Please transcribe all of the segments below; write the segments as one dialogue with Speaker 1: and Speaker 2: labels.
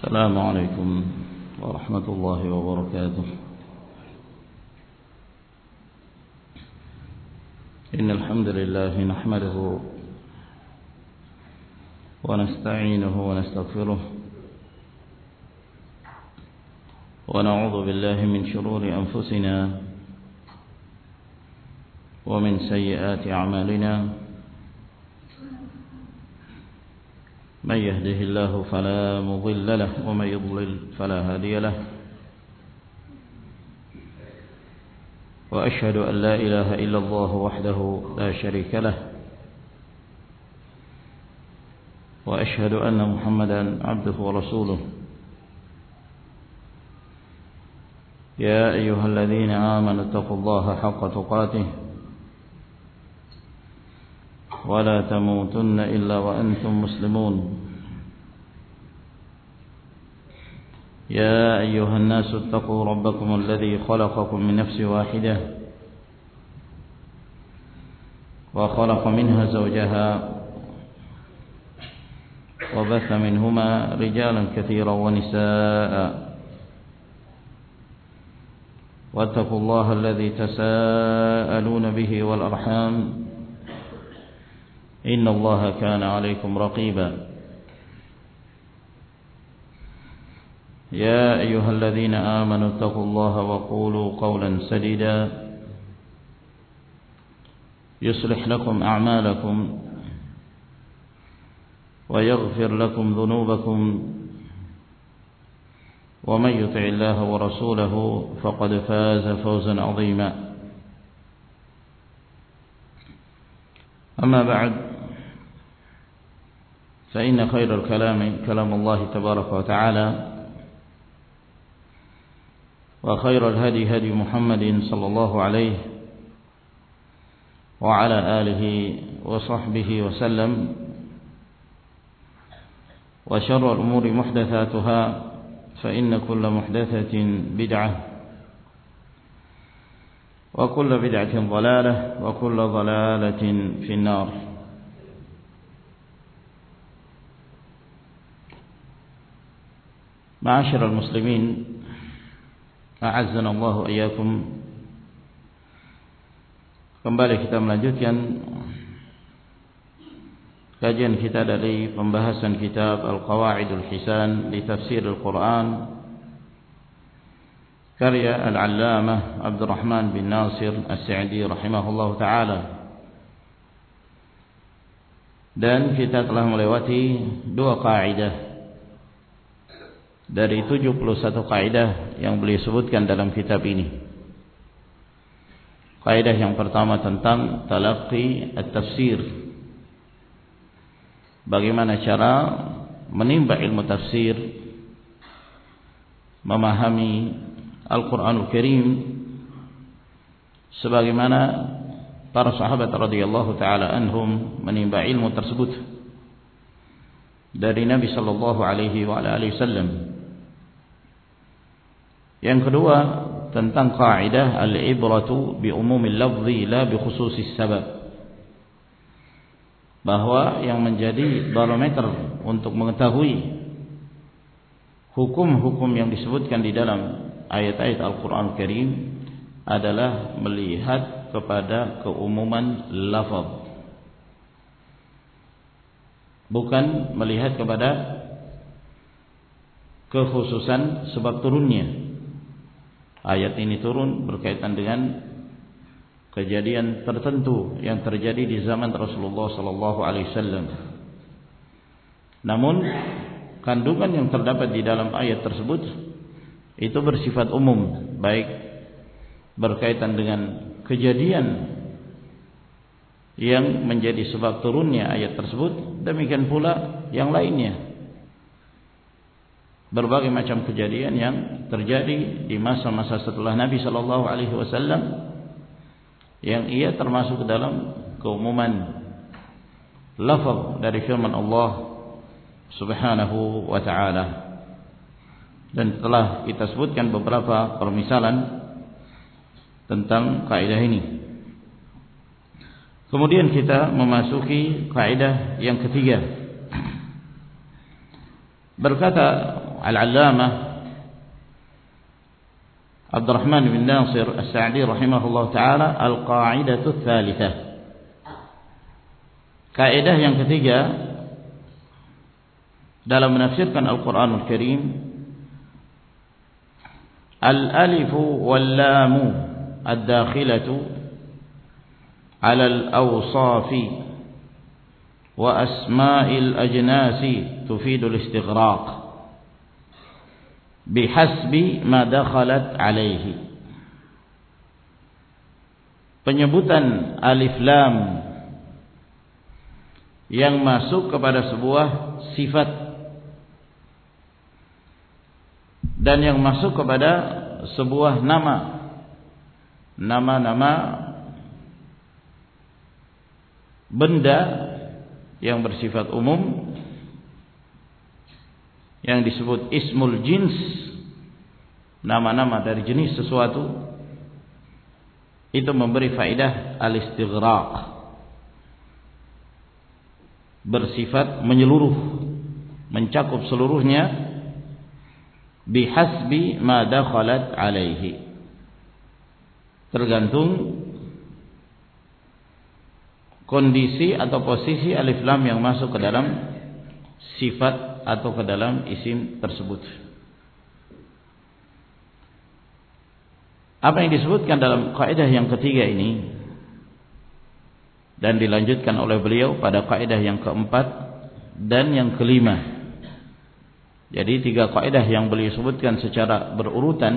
Speaker 1: السلام عليكم ورحمة الله وبركاته. إن الحمد لله نحمده ونستعينه ونستغفره ونعوذ بالله من شرور أنفسنا ومن سيئات أعمالنا. من يهده الله فلا مضل له ومن يضلل فلا هادي له. وأشهد أن لا إله إلا الله وحده لا شريك له، وأشهد أن محمدا عبده ورسوله. يا أيها الذين آمنوا اتقوا الله حق تقاته ولا تموتن إلا وأنتم مسلمون. يا أيها الناس اتقوا ربكم الذي خلقكم من نفس واحدة وخلق منها زوجها وبث منهما رجالا كثيرا ونساء. واتقوا الله الذي تساءلون به والأرحام إن الله كان عليكم رقيبا. يا أيها الذين آمنوا اتقوا الله وقولوا قولا سديدا يصلح لكم أعمالكم ويغفر لكم ذنوبكم، ومن يطع الله ورسوله فقد فاز فوزا عظيما. أما بعد، فإن خير الكلام كلام الله تبارك وتعالى، وخير الهدي هدي محمد صلى الله عليه وعلى آله وصحبه وسلم. وشر الأمور محدثاتها، فإن كل محدثة بدعة، وكل بدعة ضلالة، وكل ضلالة في النار. معاشر المسلمين، أعزنا الله وإياكم. Kembali kita melanjutkan kajian kita dari pembahasan kitab Al-Qawaidul Hisan li Tafsir Al-Quran karya Al-Allamah Abdurrahman bin Nasir As-Sa'di rahimahullah ta'ala. Dan kita telah melewati 2 kaidah dari 71 kaidah yang beliau sebutkan dalam kitab ini. Kaidah yang pertama tentang talaqqi at-tafsir, bagaimana cara menimba ilmu tafsir, memahami Al-Quranul Karim sebagaimana para sahabat radhiyallahu ta'ala anhum menimba ilmu tersebut dari Nabi sallallahu alaihi wa alihi wasallam. Yang kedua tentang kaidah al-ibratu bi umumil lafzi la bi khususis sabab, bahwa yang menjadi barometer untuk mengetahui hukum-hukum yang disebutkan di dalam ayat-ayat Al-Quran Al-Karim adalah melihat kepada keumuman lafaz, bukan melihat kepada kekhususan sebab turunnya. Ayat ini turun berkaitan dengan kejadian tertentu yang terjadi di zaman Rasulullah sallallahu alaihi wasallam. Namun kandungan yang terdapat di dalam ayat tersebut itu bersifat umum, baik berkaitan dengan kejadian yang menjadi sebab turunnya ayat tersebut, demikian pula yang lainnya. Berbagai macam kejadian yang terjadi di masa-masa setelah Nabi sallallahu alaihi wasallam yang ia termasuk dalam keumuman lafaz dari firman Allah Subhanahu wa ta'ala. Dan telah kita sebutkan beberapa permisalan tentang kaidah ini. Kemudian kita memasuki kaidah yang ketiga. Berkata Al-Allamah Abdurrahman bin Nasir As-Sa'di rahimahullah ta'ala, Al-Qa'idatu Tsalitsah, kaidah yang ketiga dalam menafsirkan Al-Quranul Karim, al-alifu wal-lamu ad-dakhilatu ala al-awsafi wa asma'il ajnasi tufidu al-istighraq bihasbi ma dakhalat alaihi. Penyebutan alif lam yang masuk kepada sebuah sifat dan yang masuk kepada sebuah nama-nama benda yang bersifat umum, yang disebut ismul jins, nama-nama dari jenis sesuatu, itu memberi faedah al-istighraq, bersifat menyeluruh, mencakup seluruhnya, bihasbi ma dakhalat alaihi, tergantung kondisi atau posisi alif lam yang masuk ke dalam sifat atau ke dalam isim tersebut. Apa yang disebutkan dalam kaidah yang ketiga ini dan dilanjutkan oleh beliau pada kaidah yang keempat dan yang kelima. Jadi 3 kaidah yang beliau sebutkan secara berurutan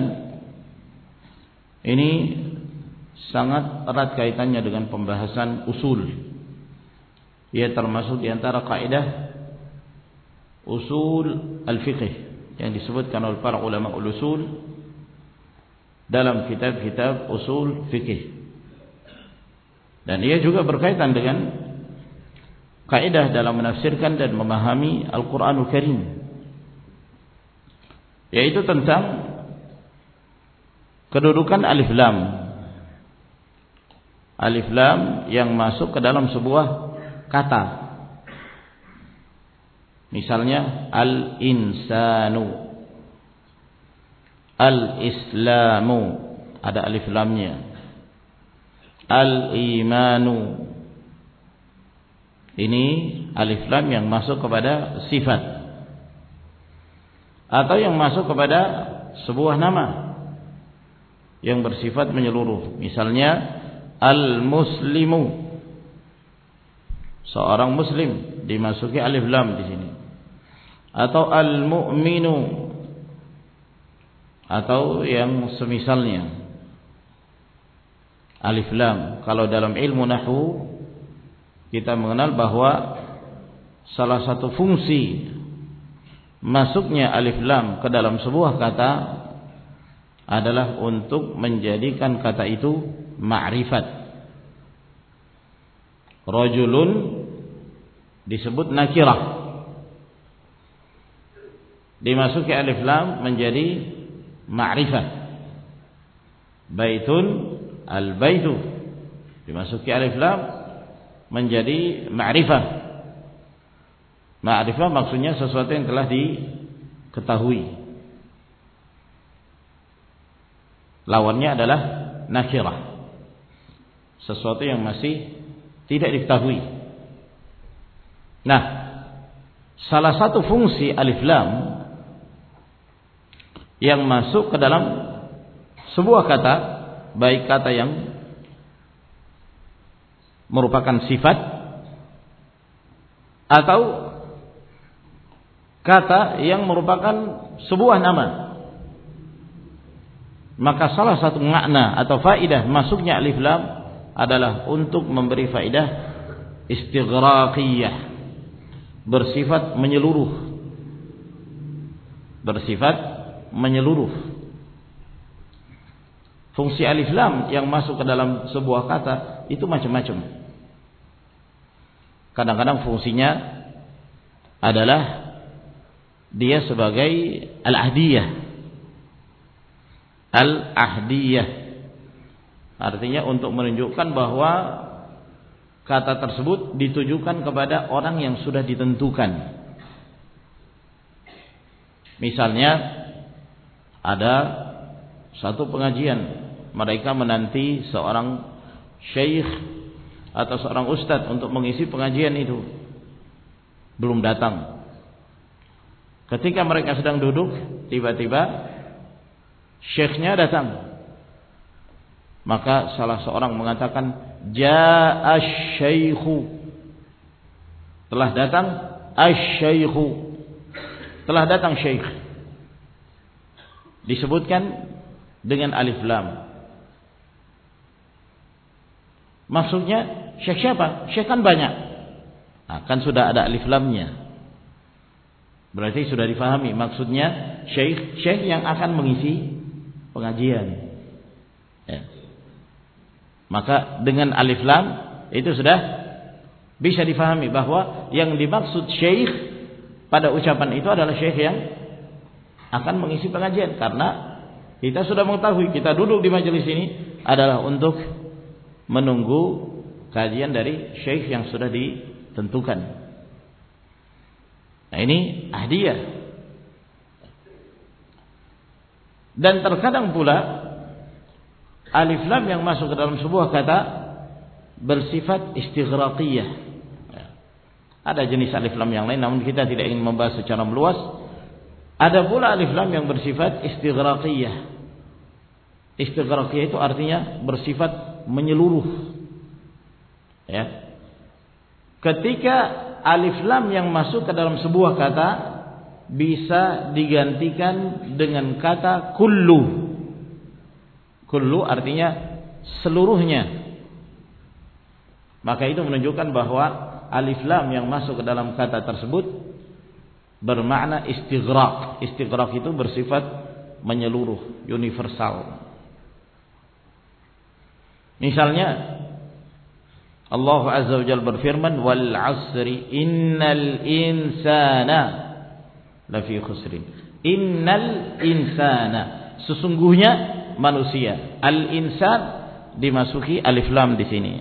Speaker 1: ini sangat erat kaitannya dengan pembahasan usul. Ia termasuk di antara kaidah usul al-fiqh yang disebutkan oleh para ulama usul dalam kitab-kitab usul fikih. Dan ia juga berkaitan dengan kaidah dalam menafsirkan dan memahami Al-Qur'anul Karim, yaitu tentang kedudukan alif lam. Alif lam yang masuk ke dalam sebuah kata. Misalnya al-insanu, al-islamu, ada alif lamnya. Al-imanu, ini alif lam yang masuk kepada sifat atau yang masuk kepada sebuah nama yang bersifat menyeluruh. Misalnya al-muslimu, seorang muslim, dimasuki alif lam di sini. Atau al-mu'minu, atau yang semisalnya alif lam. Kalau dalam ilmu nahwu kita mengenal bahwa salah satu fungsi masuknya alif lam ke dalam sebuah kata adalah untuk menjadikan kata itu ma'rifat. Rajulun disebut nakirah, dimasuki alif lam menjadi ma'rifah. Baitun, al-baitu, dimasuki alif lam menjadi ma'rifah. Ma'rifah maksudnya sesuatu yang telah diketahui. Lawannya adalah nakirah, sesuatu yang masih tidak diketahui. Nah, salah satu fungsi alif lam yang masuk ke dalam sebuah kata, baik kata yang merupakan sifat atau kata yang merupakan sebuah nama, maka salah satu makna atau faidah masuknya alif lam adalah untuk memberi faidah istighraqiyah, bersifat menyeluruh, bersifat menyeluruh. Fungsi alif lam yang masuk ke dalam sebuah kata itu macam-macam. Kadang-kadang fungsinya adalah dia sebagai al-ahdiyah. Al-ahdiyah artinya untuk menunjukkan bahwa kata tersebut ditujukan kepada orang yang sudah ditentukan. Misalnya ada satu pengajian, mereka menanti seorang syekh atau seorang ustadz untuk mengisi pengajian itu, belum datang. Ketika mereka sedang duduk, tiba-tiba syekhnya datang. Maka salah seorang mengatakan, Ja'a asy-syaikhu, telah datang asy-syaikhu, telah datang syekh. Disebutkan dengan alif lam. Maksudnya syekh siapa? Syekh kan banyak. Nah, kan sudah ada alif lamnya. Berarti sudah difahami maksudnya syekh yang akan mengisi pengajian. Ya. Maka dengan alif lam itu sudah bisa difahami bahwa yang dimaksud syekh pada ucapan itu adalah syekh yang akan mengisi pengajian, karena kita sudah mengetahui kita duduk di majelis ini adalah untuk menunggu kajian dari syekh yang sudah ditentukan. Nah, ini hadiah. Dan terkadang pula alif lam yang masuk ke dalam sebuah kata bersifat istighraqiyah. Ada jenis alif lam yang lain, namun kita tidak ingin membahas secara meluas. Ada pula alif lam yang bersifat istighraqiyah. Istighraqiyah itu artinya bersifat menyeluruh. Ya. Ketika alif lam yang masuk ke dalam sebuah kata bisa digantikan dengan kata kullu. Kullu artinya seluruhnya. Maka itu menunjukkan bahwa alif lam yang masuk ke dalam kata tersebut bermakna istighraq. Istighraq itu bersifat menyeluruh, universal. Misalnya Allah Azza wa Jalla berfirman, wal 'asri innal insana lafi khusrin. Innal insana, sesungguhnya manusia. Al insan dimasuki alif lam di sini.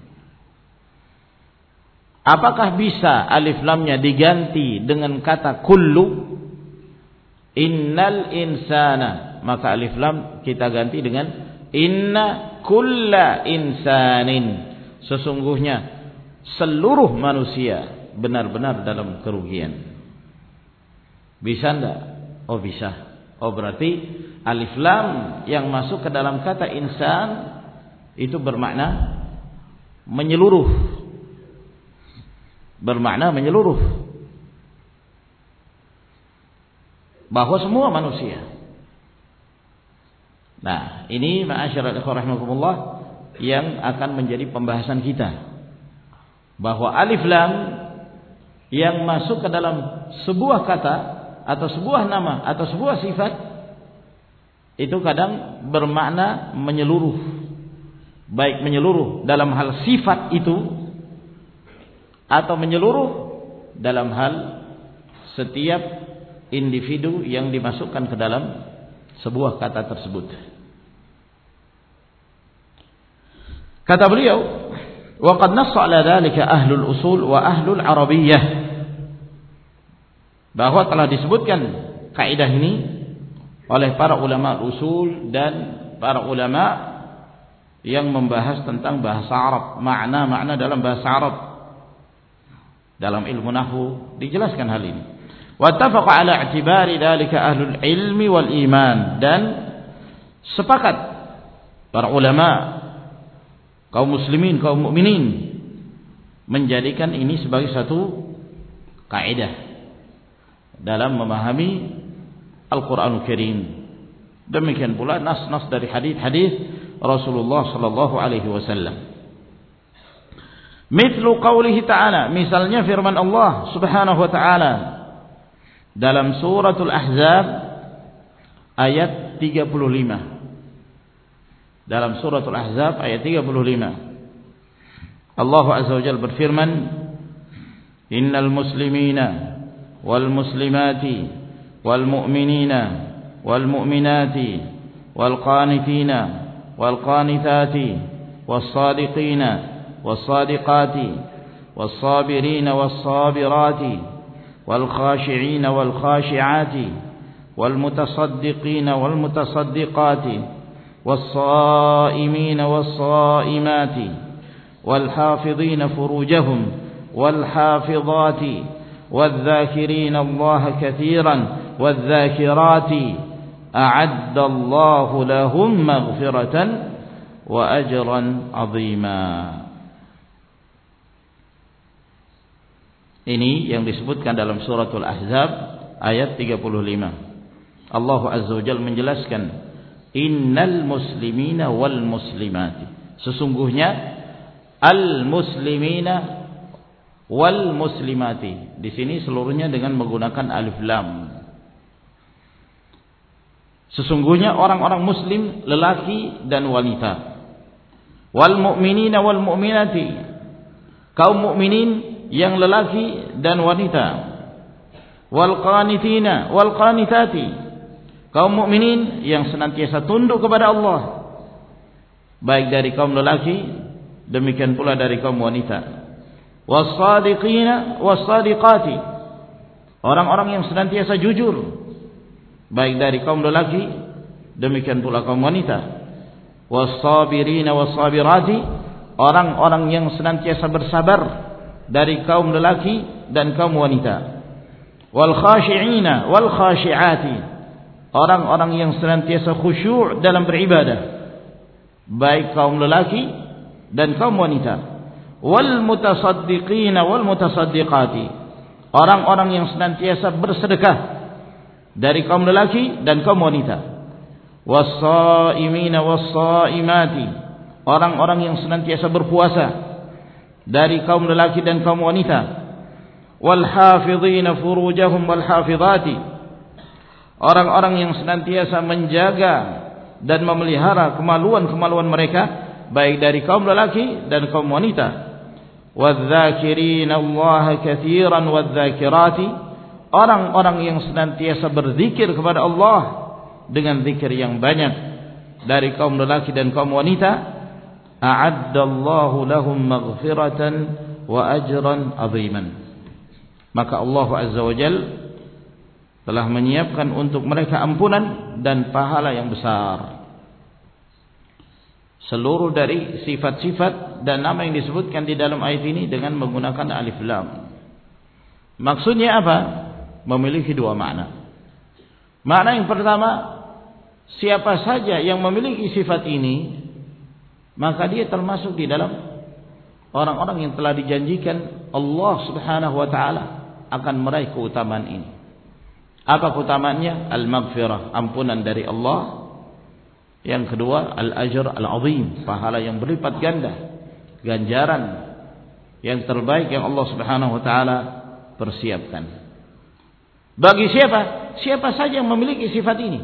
Speaker 1: Apakah bisa alif lamnya diganti dengan kata kullu? Innal insana, maka alif lam kita ganti dengan inna kulla insanin. Sesungguhnya seluruh manusia benar-benar dalam kerugian. Bisa enggak? Oh bisa. Oh berarti alif lam yang masuk ke dalam kata insan itu bermakna menyeluruh. Bermakna menyeluruh. Bahwa semua manusia. Nah, ini ma'asyiral ikhwah rahimakumullah yang akan menjadi pembahasan kita, bahwa alif lam yang masuk ke dalam sebuah kata atau sebuah nama atau sebuah sifat itu kadang bermakna menyeluruh, baik menyeluruh dalam hal sifat itu atau menyeluruh dalam hal setiap individu yang dimasukkan ke dalam sebuah kata tersebut. Kata beliau, wa qad nassa ala dzalika ahlul usul wa ahlul arabiyyah, bahwa telah disebutkan kaidah ini oleh para ulama usul dan para ulama yang membahas tentang bahasa Arab, makna-makna dalam bahasa Arab. Dalam ilmu nahwu dijelaskan hal ini. Wa tafaqa ala i'tibari dzalika ahlul ilmi wal iman, dan sepakat para ulama, kaum muslimin, kaum mukminin menjadikan ini sebagai satu kaidah dalam memahami Al-Qur'anul Karim. Demikian pula nas-nas dari hadis-hadis Rasulullah sallallahu alaihi wasallam. Mithlu qaulihi ta'ala, misalnya firman Allah Subhanahu wa ta'ala dalam suratul Ahzab ayat 35. Dalam suratul Ahzab ayat 35, Allah Azza wa Jalla berfirman, innal muslimina wal muslimati wal mu'minina wal mu'minati wal qanitina wal qanitati was sadiqina was sadiqati was sabirina was sabirati wal khashi'ina wal khashi'ati والمتصدقين والمتصدقات والصائمين والصائمات والحافظين فروجهم والحافظات والذاكرين الله كثيرا والذاكرات أعد الله لهم مغفرة وأجرا عظيما. Ini yang disebutkan dalam suratul Ahzab ayat 35. Allah Azza wa Jalla menjelaskan, innal muslimina wal muslimati, sesungguhnya al muslimina wal muslimati. Di sini seluruhnya dengan menggunakan alif lam. Sesungguhnya orang-orang muslim lelaki dan wanita. Wal mu'minina wal mu'minati, kaum mukminin yang lelaki dan wanita. Wal qanitina wal qanitati, kaum mukminin yang senantiasa tunduk kepada Allah, baik dari kaum lelaki demikian pula dari kaum wanita. Was sadiqina was sadiqati, orang-orang yang senantiasa jujur, baik dari kaum lelaki demikian pula kaum wanita. Was sabirina was sabirati, orang-orang yang senantiasa bersabar dari kaum lelaki dan kaum wanita. Wal khashi'ina wal khashi'ati, orang-orang yang senantiasa khusyuk dalam beribadah, baik kaum lelaki dan kaum wanita. Wal mutasaddiqina wal mutasaddiqati, orang-orang yang senantiasa bersedekah dari kaum lelaki dan kaum wanita. Was shaimina was shaimati, orang-orang yang senantiasa berpuasa dari kaum lelaki dan kaum wanita. Wal hafizina furujahum wal hafizati, orang-orang yang senantiasa menjaga dan memelihara kemaluan-kemaluan mereka, baik dari kaum lelaki dan kaum wanita. Wadz-dzakirina Allah katsiran wadz-dzakirati, orang-orang yang senantiasa berzikir kepada Allah dengan zikir yang banyak dari kaum lelaki dan kaum wanita. A'addallahu lahum maghfiratan wa ajran 'aziman, maka Allah Azza wa Jalla telah menyiapkan untuk mereka ampunan dan pahala yang besar. Seluruh dari sifat-sifat dan nama yang disebutkan di dalam ayat ini dengan menggunakan alif lam. Maksudnya apa? Memiliki dua makna. Makna yang pertama, siapa saja yang memiliki sifat ini, maka dia termasuk di dalam orang-orang yang telah dijanjikan Allah Subhanahu wa taala akan meraih keutamaan ini. Apa keutamaannya? Al-maghfirah, ampunan dari Allah. Yang kedua, al-ajr al-azim, pahala yang berlipat ganda, ganjaran yang terbaik yang Allah Subhanahu wa taala persiapkan. Bagi siapa? Siapa saja yang memiliki sifat ini.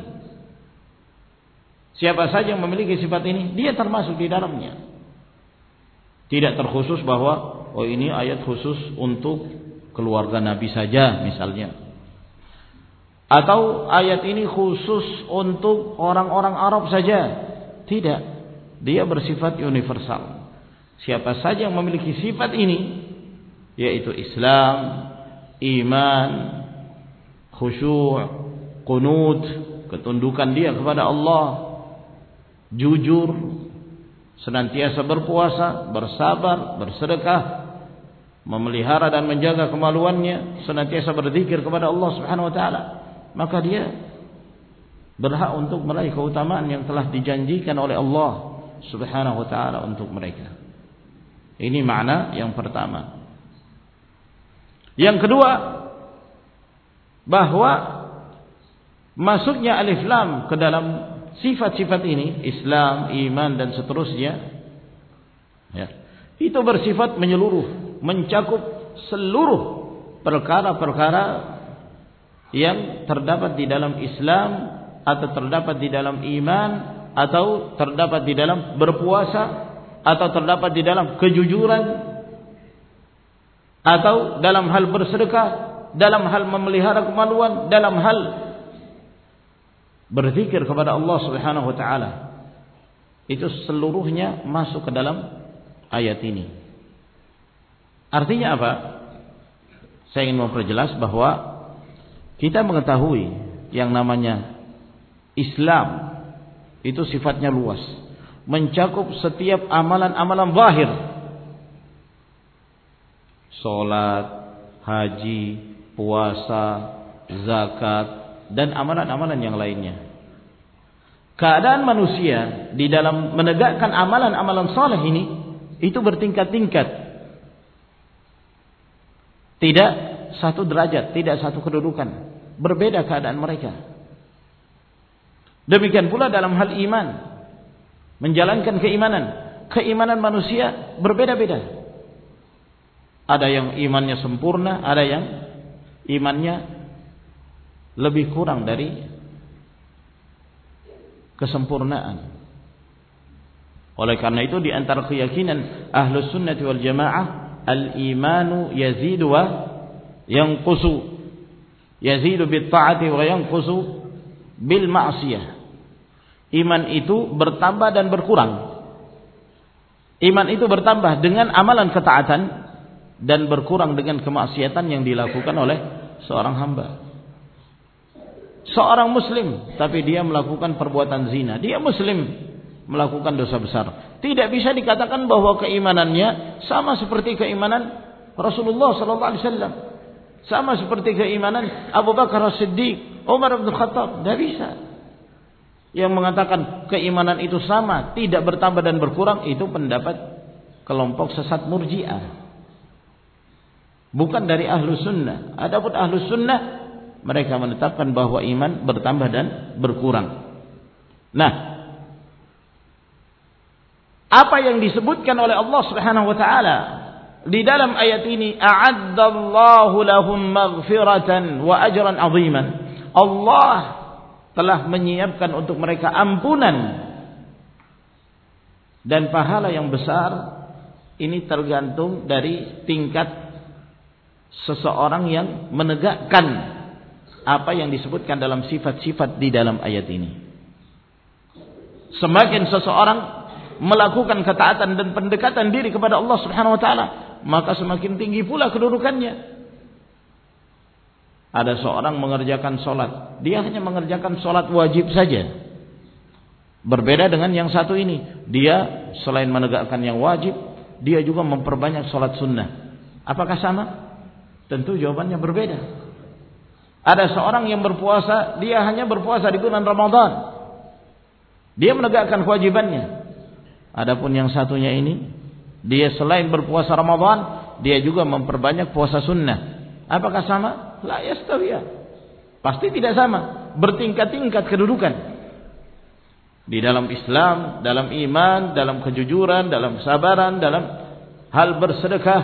Speaker 1: Siapa saja yang memiliki sifat ini, dia termasuk di dalamnya. Tidak terkhusus bahwa oh ini ayat khusus untuk keluarga Nabi saja misalnya, atau ayat ini khusus untuk orang-orang Arab saja. Tidak, dia bersifat universal. Siapa saja yang memiliki sifat ini, yaitu Islam, iman, khusyuk, qunut, ketundukan dia kepada Allah, jujur, senantiasa berpuasa, bersabar, bersedekah, memelihara dan menjaga kemaluannya, senantiasa berzikir kepada Allah Subhanahu wa taala, maka dia berhak untuk meraih keutamaan yang telah dijanjikan oleh Allah Subhanahu wa taala untuk mereka. Ini makna yang pertama. Yang kedua, bahwa masuknya alif lam ke dalam sifat-sifat ini, Islam, iman dan seterusnya, ya, itu bersifat menyeluruh, mencakup seluruh perkara-perkara yang terdapat di dalam Islam, atau terdapat di dalam iman, atau terdapat di dalam berpuasa, atau terdapat di dalam kejujuran, atau dalam hal bersedekah, dalam hal memelihara kemaluan, dalam hal berzikir kepada Allah Subhanahu wa taala. Itu seluruhnya masuk ke dalam ayat ini. Artinya apa? Saya ingin memperjelas bahwa kita mengetahui yang namanya Islam itu sifatnya luas, mencakup setiap amalan-amalan zahir. Salat, haji, puasa, zakat, dan amalan-amalan yang lainnya. Keadaan manusia di dalam menegakkan amalan-amalan saleh ini itu bertingkat-tingkat. Tidak satu derajat, tidak satu kedudukan. Berbeda keadaan mereka. Demikian pula dalam hal iman. Menjalankan keimanan. Keimanan manusia berbeda-beda. Ada yang imannya sempurna, ada yang imannya lebih kurang dari kesempurnaan. Oleh karena itu di antara keyakinan Ahlus Sunnah wal Jamaah, al-imanu yazidu wa yanqusu. Yazidu bit ta'ati wa yanqusu bil ma'siyah. Iman itu bertambah dan berkurang. Iman itu bertambah dengan amalan ketaatan dan berkurang dengan kemaksiatan yang dilakukan oleh seorang hamba. Seorang muslim tapi dia melakukan perbuatan zina, dia muslim melakukan dosa besar, tidak bisa dikatakan bahwa keimanannya sama seperti keimanan Rasulullah sallallahu alaihi wasallam, sama seperti keimanan Abu Bakar As-Siddiq, Umar bin Khattab. Tidak bisa. Yang mengatakan keimanan itu sama, tidak bertambah dan berkurang, itu pendapat kelompok sesat Murji'ah, bukan dari Ahlus Sunnah. Adapun Ahlus Sunnah, mereka menetapkan bahwa iman bertambah dan berkurang. Nah, apa yang disebutkan oleh Allah Subhanahu wa taala di dalam ayat ini, a'addallahu lahum maghfiratan wa ajran 'aziman. Allah telah menyiapkan untuk mereka ampunan dan pahala yang besar. Ini tergantung dari tingkat seseorang yang menegakkan apa yang disebutkan dalam sifat-sifat di dalam ayat ini. Semakin seseorang melakukan ketaatan dan pendekatan diri kepada Allah Subhanahu wa taala, maka semakin tinggi pula kedudukannya. Ada seorang mengerjakan sholat, dia hanya mengerjakan sholat wajib saja. Berbeda dengan yang satu ini, dia selain menegakkan yang wajib, dia juga memperbanyak sholat sunnah. Apakah sama? Tentu jawabannya berbeda. Ada seorang yang berpuasa, dia hanya berpuasa di bulan Ramadan, dia menegakkan kewajibannya. Adapun yang satunya ini, dia selain berpuasa Ramadan, dia juga memperbanyak puasa sunnah. Apakah sama? La yastawiyah. Pasti tidak sama. Bertingkat-tingkat kedudukan di dalam Islam, dalam iman, dalam kejujuran, dalam kesabaran, dalam hal bersedekah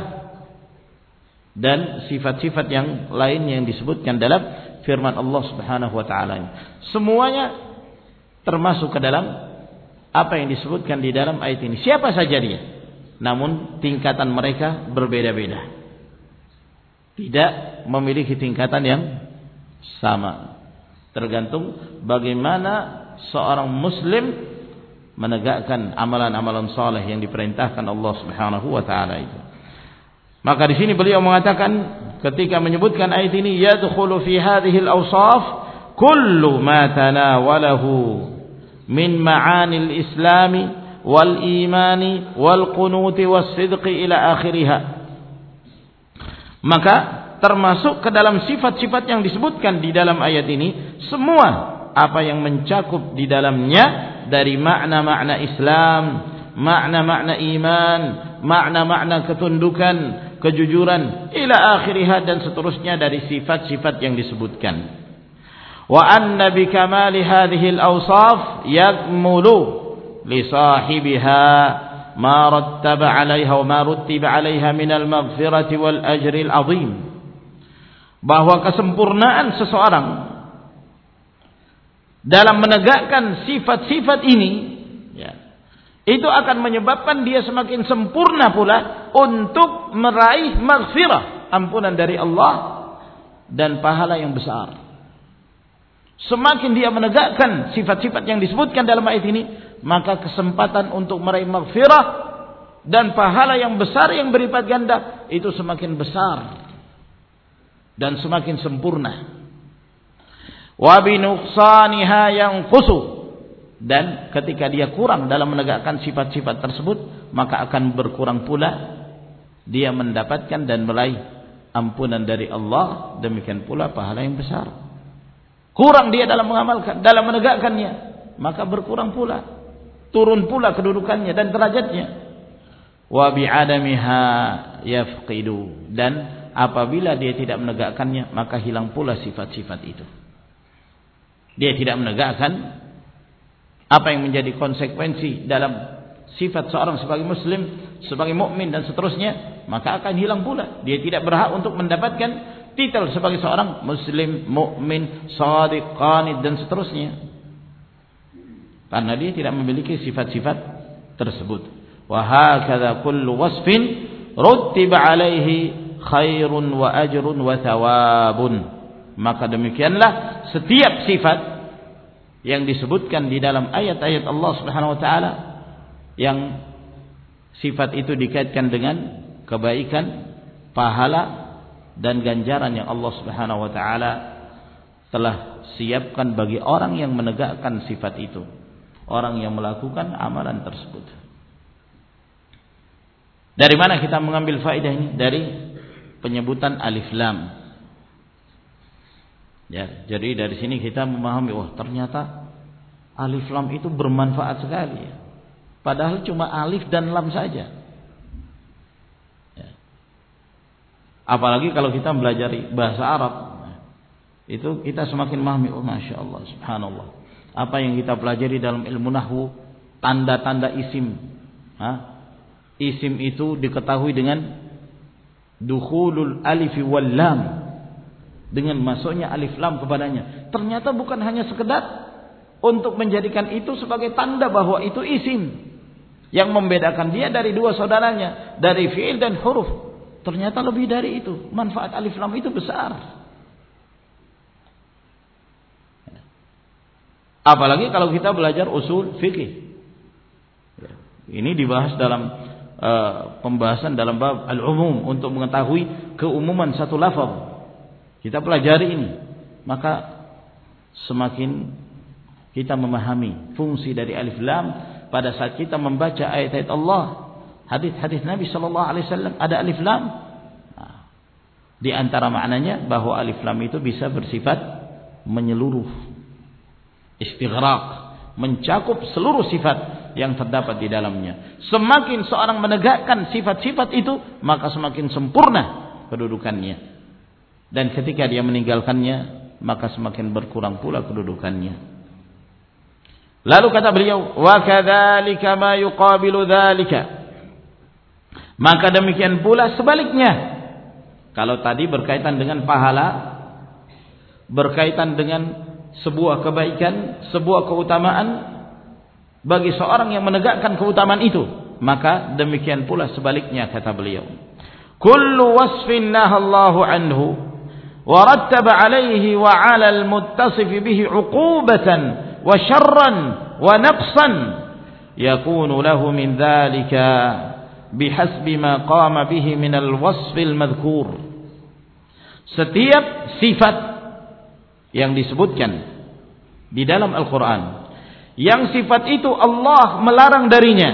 Speaker 1: dan sifat-sifat yang lain yang disebutkan dalam firman Allah Subhanahu wa taala. Semuanya termasuk ke dalam apa yang disebutkan di dalam ayat ini. Siapa saja dia, namun tingkatan mereka berbeda-beda. Tidak memiliki tingkatan yang sama. Tergantung bagaimana seorang muslim menegakkan amalan-amalan saleh yang diperintahkan Allah Subhanahu wa taala itu. Maka di sini beliau mengatakan ketika menyebutkan ayat ini, yadkhulu fi hadhihi al-awsaf kullu ma tanawalahu min ma'anil islami wal imani wal qunuti was sidqi ila akhirih. Maka termasuk ke dalam sifat-sifat yang disebutkan di dalam ayat ini, semua apa yang mencakup di dalamnya dari makna-makna Islam, makna-makna iman, makna-makna ketundukan, kejujuran, ila akhirih, dan seterusnya dari sifat-sifat yang disebutkan. Wa anna bi kamali hadhihi al-awsaf yakmulu li sahibiha ma rattaba 'alaiha wa ma ruttiba 'alaiha min al-maghfirati wal ajri al-'azim. Bahwa kesempurnaan seseorang dalam menegakkan sifat-sifat ini, ya, itu akan menyebabkan dia semakin sempurna pula untuk meraih maghfirah, ampunan dari Allah, dan pahala yang besar. Semakin dia menegakkan sifat-sifat yang disebutkan dalam ayat ini, maka kesempatan untuk meraih maghfirah dan pahala yang besar yang berlipat ganda itu semakin besar dan semakin sempurna. wa bi nuqsaniha yanqusu, dan ketika dia kurang dalam menegakkan sifat-sifat tersebut, maka akan berkurang pula dia mendapatkan dan meraih ampunan dari Allah, demikian pula pahala yang besar. Kurang dia dalam mengamalkan, dalam menegakkannya, maka berkurang pula, turun pula kedudukannya dan derajatnya. Wa bi'adamiha yafqidu, dan apabila dia tidak menegakkannya, maka hilang pula sifat-sifat itu. Dia tidak menegakkan apa yang menjadi konsekuensi dalam sifat seorang sebagai muslim, sebagai mukmin dan seterusnya, maka akan hilang pula. Dia tidak berhak untuk mendapatkan titel sebagai seorang muslim, mukmin, shadiq, qanit dan seterusnya, karena dia tidak memiliki sifat-sifat tersebut. Wa hakadha kullu wasfin ruttiba alaihi khairun wa ajrun wa thawabun. Maka demikianlah setiap sifat yang disebutkan di dalam ayat-ayat Allah Subhanahu wa taala, yang sifat itu dikaitkan dengan kebaikan, pahala dan ganjaran yang Allah Subhanahu wa taala telah siapkan bagi orang yang menegakkan sifat itu, orang yang melakukan amalan tersebut. Dari mana kita mengambil faedah ini? Dari penyebutan alif lam. Ya, jadi dari sini kita memahami, wah ternyata alif lam itu bermanfaat sekali. Padahal cuma alif dan lam saja. Ya. Apalagi kalau kita belajar bahasa Arab, itu kita semakin memahami, oh masya Allah, subhanallah. Apa yang kita pelajari dalam ilmu nahwu, tanda-tanda isim. Isim itu diketahui dengan dukhulul alif wal lam, dengan masuknya alif lam kepadanya. Ternyata bukan hanya sekedar untuk menjadikan itu sebagai tanda bahwa itu isim yang membedakan dia dari dua saudaranya, dari fi'il dan huruf. Ternyata lebih dari itu. Manfaat alif lam itu besar. Apalagi kalau kita belajar usul fikih. Ini dibahas dalam pembahasan dalam bab al-umum, untuk mengetahui keumuman satu lafaz. Kita pelajari ini, maka semakin kita memahami fungsi dari alif lam pada saat kita membaca ayat-ayat Allah, hadis-hadis Nabi sallallahu alaihi wasallam, ada alif lam. Di antara maknanya bahwa alif lam itu bisa bersifat menyeluruh, istighraq, mencakup seluruh sifat yang terdapat di dalamnya. Semakin seorang menegakkan sifat-sifat itu, maka semakin sempurna kedudukannya. Dan ketika dia meninggalkannya, maka semakin berkurang pula kedudukannya. Lalu kata beliau, wa kadzalika ma yuqabilu dzalika. Maka demikian pula sebaliknya. Kalau tadi berkaitan dengan pahala, berkaitan dengan sebuah kebaikan, sebuah keutamaan bagi seorang yang menegakkan keutamaan itu, maka demikian pula sebaliknya kata beliau. Kullu wasfin nahallahu anhu ورتب عليه وعلى المتصف به عقوبة وشرا ونقصا يكون له من ذلك بحسب ما قام به من الوصف المذكور. Setiap sifat yang disebutkan di dalam Al-Quran, yang sifat itu Allah melarang darinya,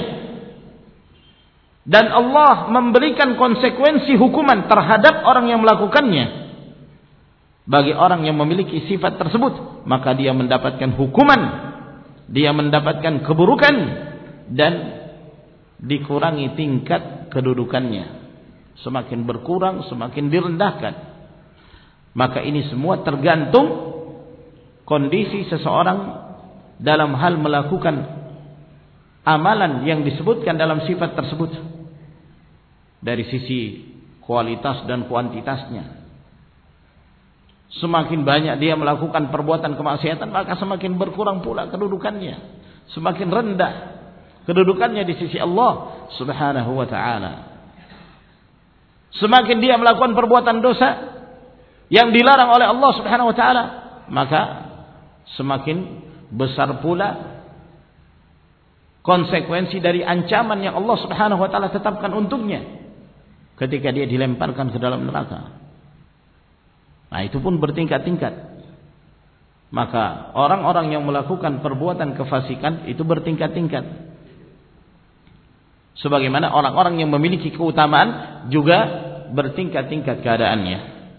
Speaker 1: dan Allah memberikan konsekuensi hukuman terhadap orang yang melakukannya, bagi orang yang memiliki sifat tersebut, maka dia mendapatkan hukuman, dia mendapatkan keburukan, dan dikurangi tingkat kedudukannya, semakin berkurang, semakin direndahkan. Maka ini semua tergantung kondisi seseorang dalam hal melakukan amalan yang disebutkan dalam sifat tersebut, dari sisi kualitas dan kuantitasnya. Semakin banyak dia melakukan perbuatan kemaksiatan, maka semakin berkurang pula kedudukannya, semakin rendah kedudukannya di sisi Allah Subhanahu wa ta'ala. Semakin dia melakukan perbuatan dosa yang dilarang oleh Allah Subhanahu wa ta'ala, maka semakin besar pula konsekuensi dari ancaman yang Allah Subhanahu wa ta'ala tetapkan untuknya ketika dia dilemparkan ke dalam neraka. Nah, itu pun bertingkat-tingkat. Maka orang-orang yang melakukan perbuatan kefasikan itu bertingkat-tingkat. Sebagaimana orang-orang yang memiliki keutamaan juga bertingkat-tingkat keadaannya.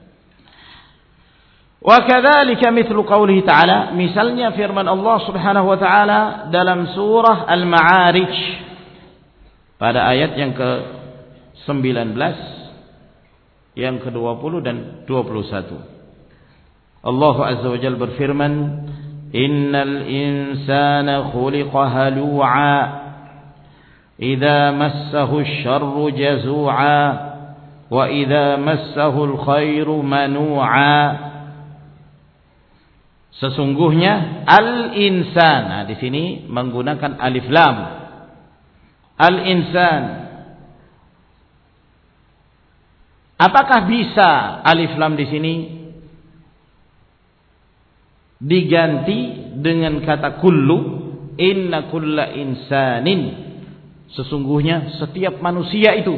Speaker 1: Wa kadzalika mithlu qoulihi ta'ala, misalnya firman Allah Subhanahu wa taala dalam surah Al-Ma'arij pada ayat yang ke-19, yang ke-20 dan 21. Allah Azza wa Jalla berfirman, innal insana khuliqa halu'a idza massahu asy-syarru jazu'a wa idza massahu al-khairu manu'a. Sesungguhnya al-insan, nah di sini menggunakan alif lam. Al-insan. Apakah bisa alif lam di sini diganti dengan kata kullu? Inna kulla insanin, sesungguhnya setiap manusia itu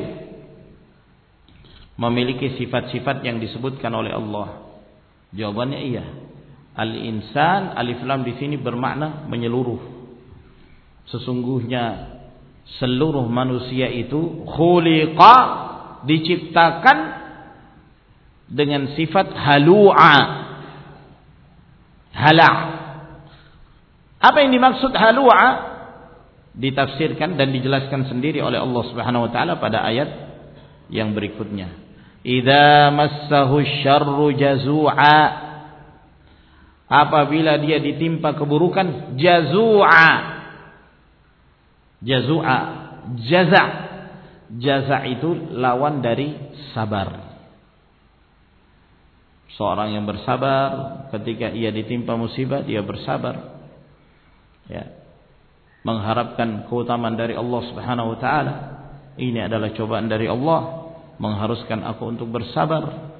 Speaker 1: memiliki sifat-sifat yang disebutkan oleh Allah. Jawabannya iya. Al-insan, alif lam di sini bermakna menyeluruh. Sesungguhnya seluruh manusia itu khuliqa, diciptakan dengan sifat halu'a. Hala'. Apa yang dimaksud halu'a? Ditafsirkan dan dijelaskan sendiri oleh Allah Subhanahu wa taala pada ayat yang berikutnya. Idza massahu syarru jazu'a, apabila dia ditimpa keburukan, jazu'a. Jazu'a, jaza'. Jaza' itu lawan dari sabar. Seorang yang bersabar ketika ia ditimpa musibah, dia bersabar, ya, mengharapkan keutamaan dari Allah Subhanahu wa taala. Ini adalah cobaan dari Allah, mengharuskan aku untuk bersabar.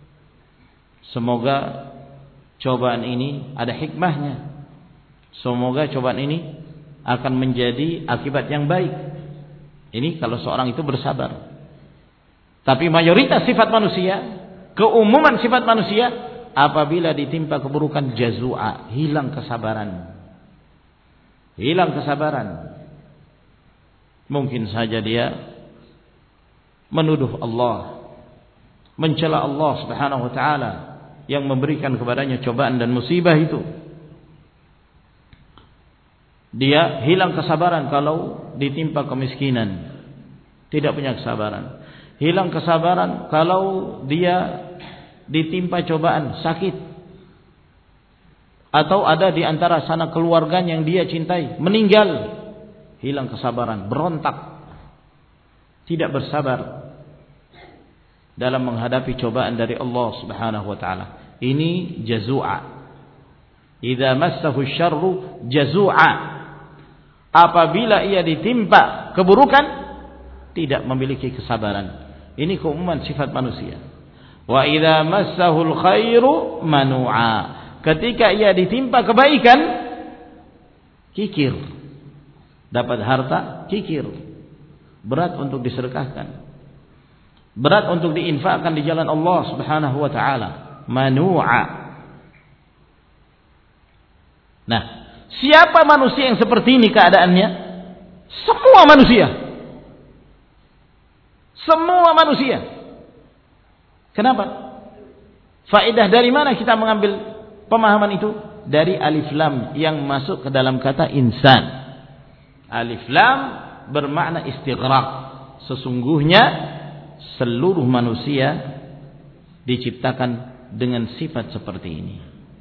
Speaker 1: Semoga cobaan ini ada hikmahnya. Semoga cobaan ini akan menjadi akibat yang baik. Ini kalau seorang itu bersabar. Tapi mayoritas sifat manusia, keumuman sifat manusia, apabila ditimpa keburukan, jazu'a, hilang kesabaran. Hilang kesabaran. Mungkin saja dia menuduh Allah, mencela Allah Subhanahu wa taala yang memberikan kepadanya cobaan dan musibah itu. Dia hilang kesabaran kalau ditimpa kemiskinan, tidak punya kesabaran. Hilang kesabaran kalau dia ditimpa cobaan sakit, atau ada di antara sanak keluarganya yang dia cintai meninggal. Hilang kesabaran, berontak, tidak bersabar dalam menghadapi cobaan dari Allah Subhanahu wa taala. Ini jazu'a. Idza massahu syarru jazu'a. Apabila ia ditimpa keburukan, tidak memiliki kesabaran. Ini keumuman sifat manusia. Wa idza massahul khairu manu'a. Ketika ia ditimpa kebaikan, kikir. Dapat harta, kikir. Berat untuk disedekahkan. Berat untuk diinfakkan di jalan Allah Subhanahu wa taala. Manu'a. Nah, siapa manusia yang seperti ini keadaannya? Semua manusia. Semua manusia. Kenapa? Faedah dari mana kita mengambil pemahaman itu? Dari alif lam yang masuk ke dalam kata insan. Alif lam bermakna istighraq. Sesungguhnya seluruh manusia diciptakan dengan sifat seperti ini.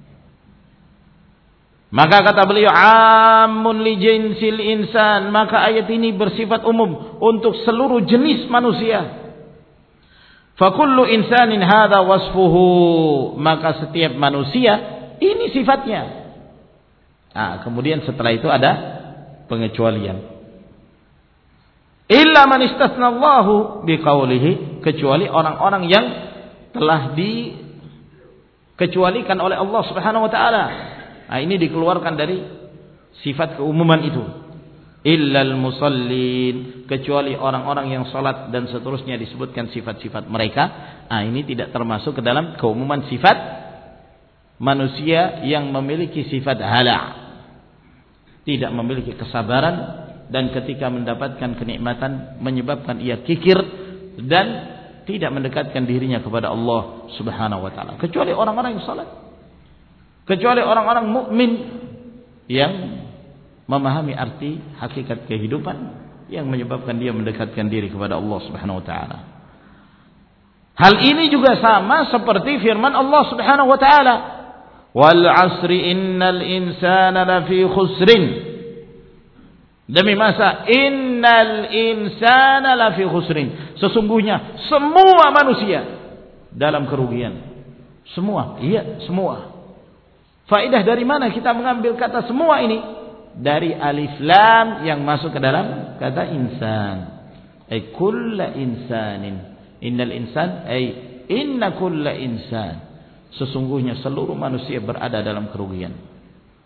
Speaker 1: Maka kata beliau, amun li jinsil insan, maka ayat ini bersifat umum untuk seluruh jenis manusia. Fa kullu insanin hadza wasfuhu, maka setiap manusia ini sifatnya. Nah, kemudian setelah itu ada pengecualian. Illa man istatsnallahu biqaulihi, kecuali orang-orang yang telah dikecualikan oleh Allah Subhanahu wa taala. Nah, ini dikeluarkan dari sifat keumuman itu. Illal musallin, kecuali orang-orang yang salat dan seterusnya disebutkan sifat-sifat mereka. Nah, ini tidak termasuk ke dalam keumuman sifat manusia yang memiliki sifat hala', tidak memiliki kesabaran, dan ketika mendapatkan kenikmatan menyebabkan ia kikir dan tidak mendekatkan dirinya kepada Allah Subhanahu wa taala, kecuali orang-orang yang salat, kecuali orang-orang mukmin yang memahami arti hakikat kehidupan yang menyebabkan dia mendekatkan diri kepada Allah Subhanahu wa taala. Hal ini juga sama seperti firman Allah Subhanahu wa taala, wal 'asri innal insana lafi khusrin. Demi masa, innal insana lafi khusrin. Sesungguhnya semua manusia dalam kerugian. Semua, iya, semua. Faedah dari mana kita mengambil kata semua ini? Dari alif lam yang masuk ke dalam kata insan. Ay kulla insanin. Innal insan ay inna kulla insan. Sesungguhnya seluruh manusia berada dalam kerugian.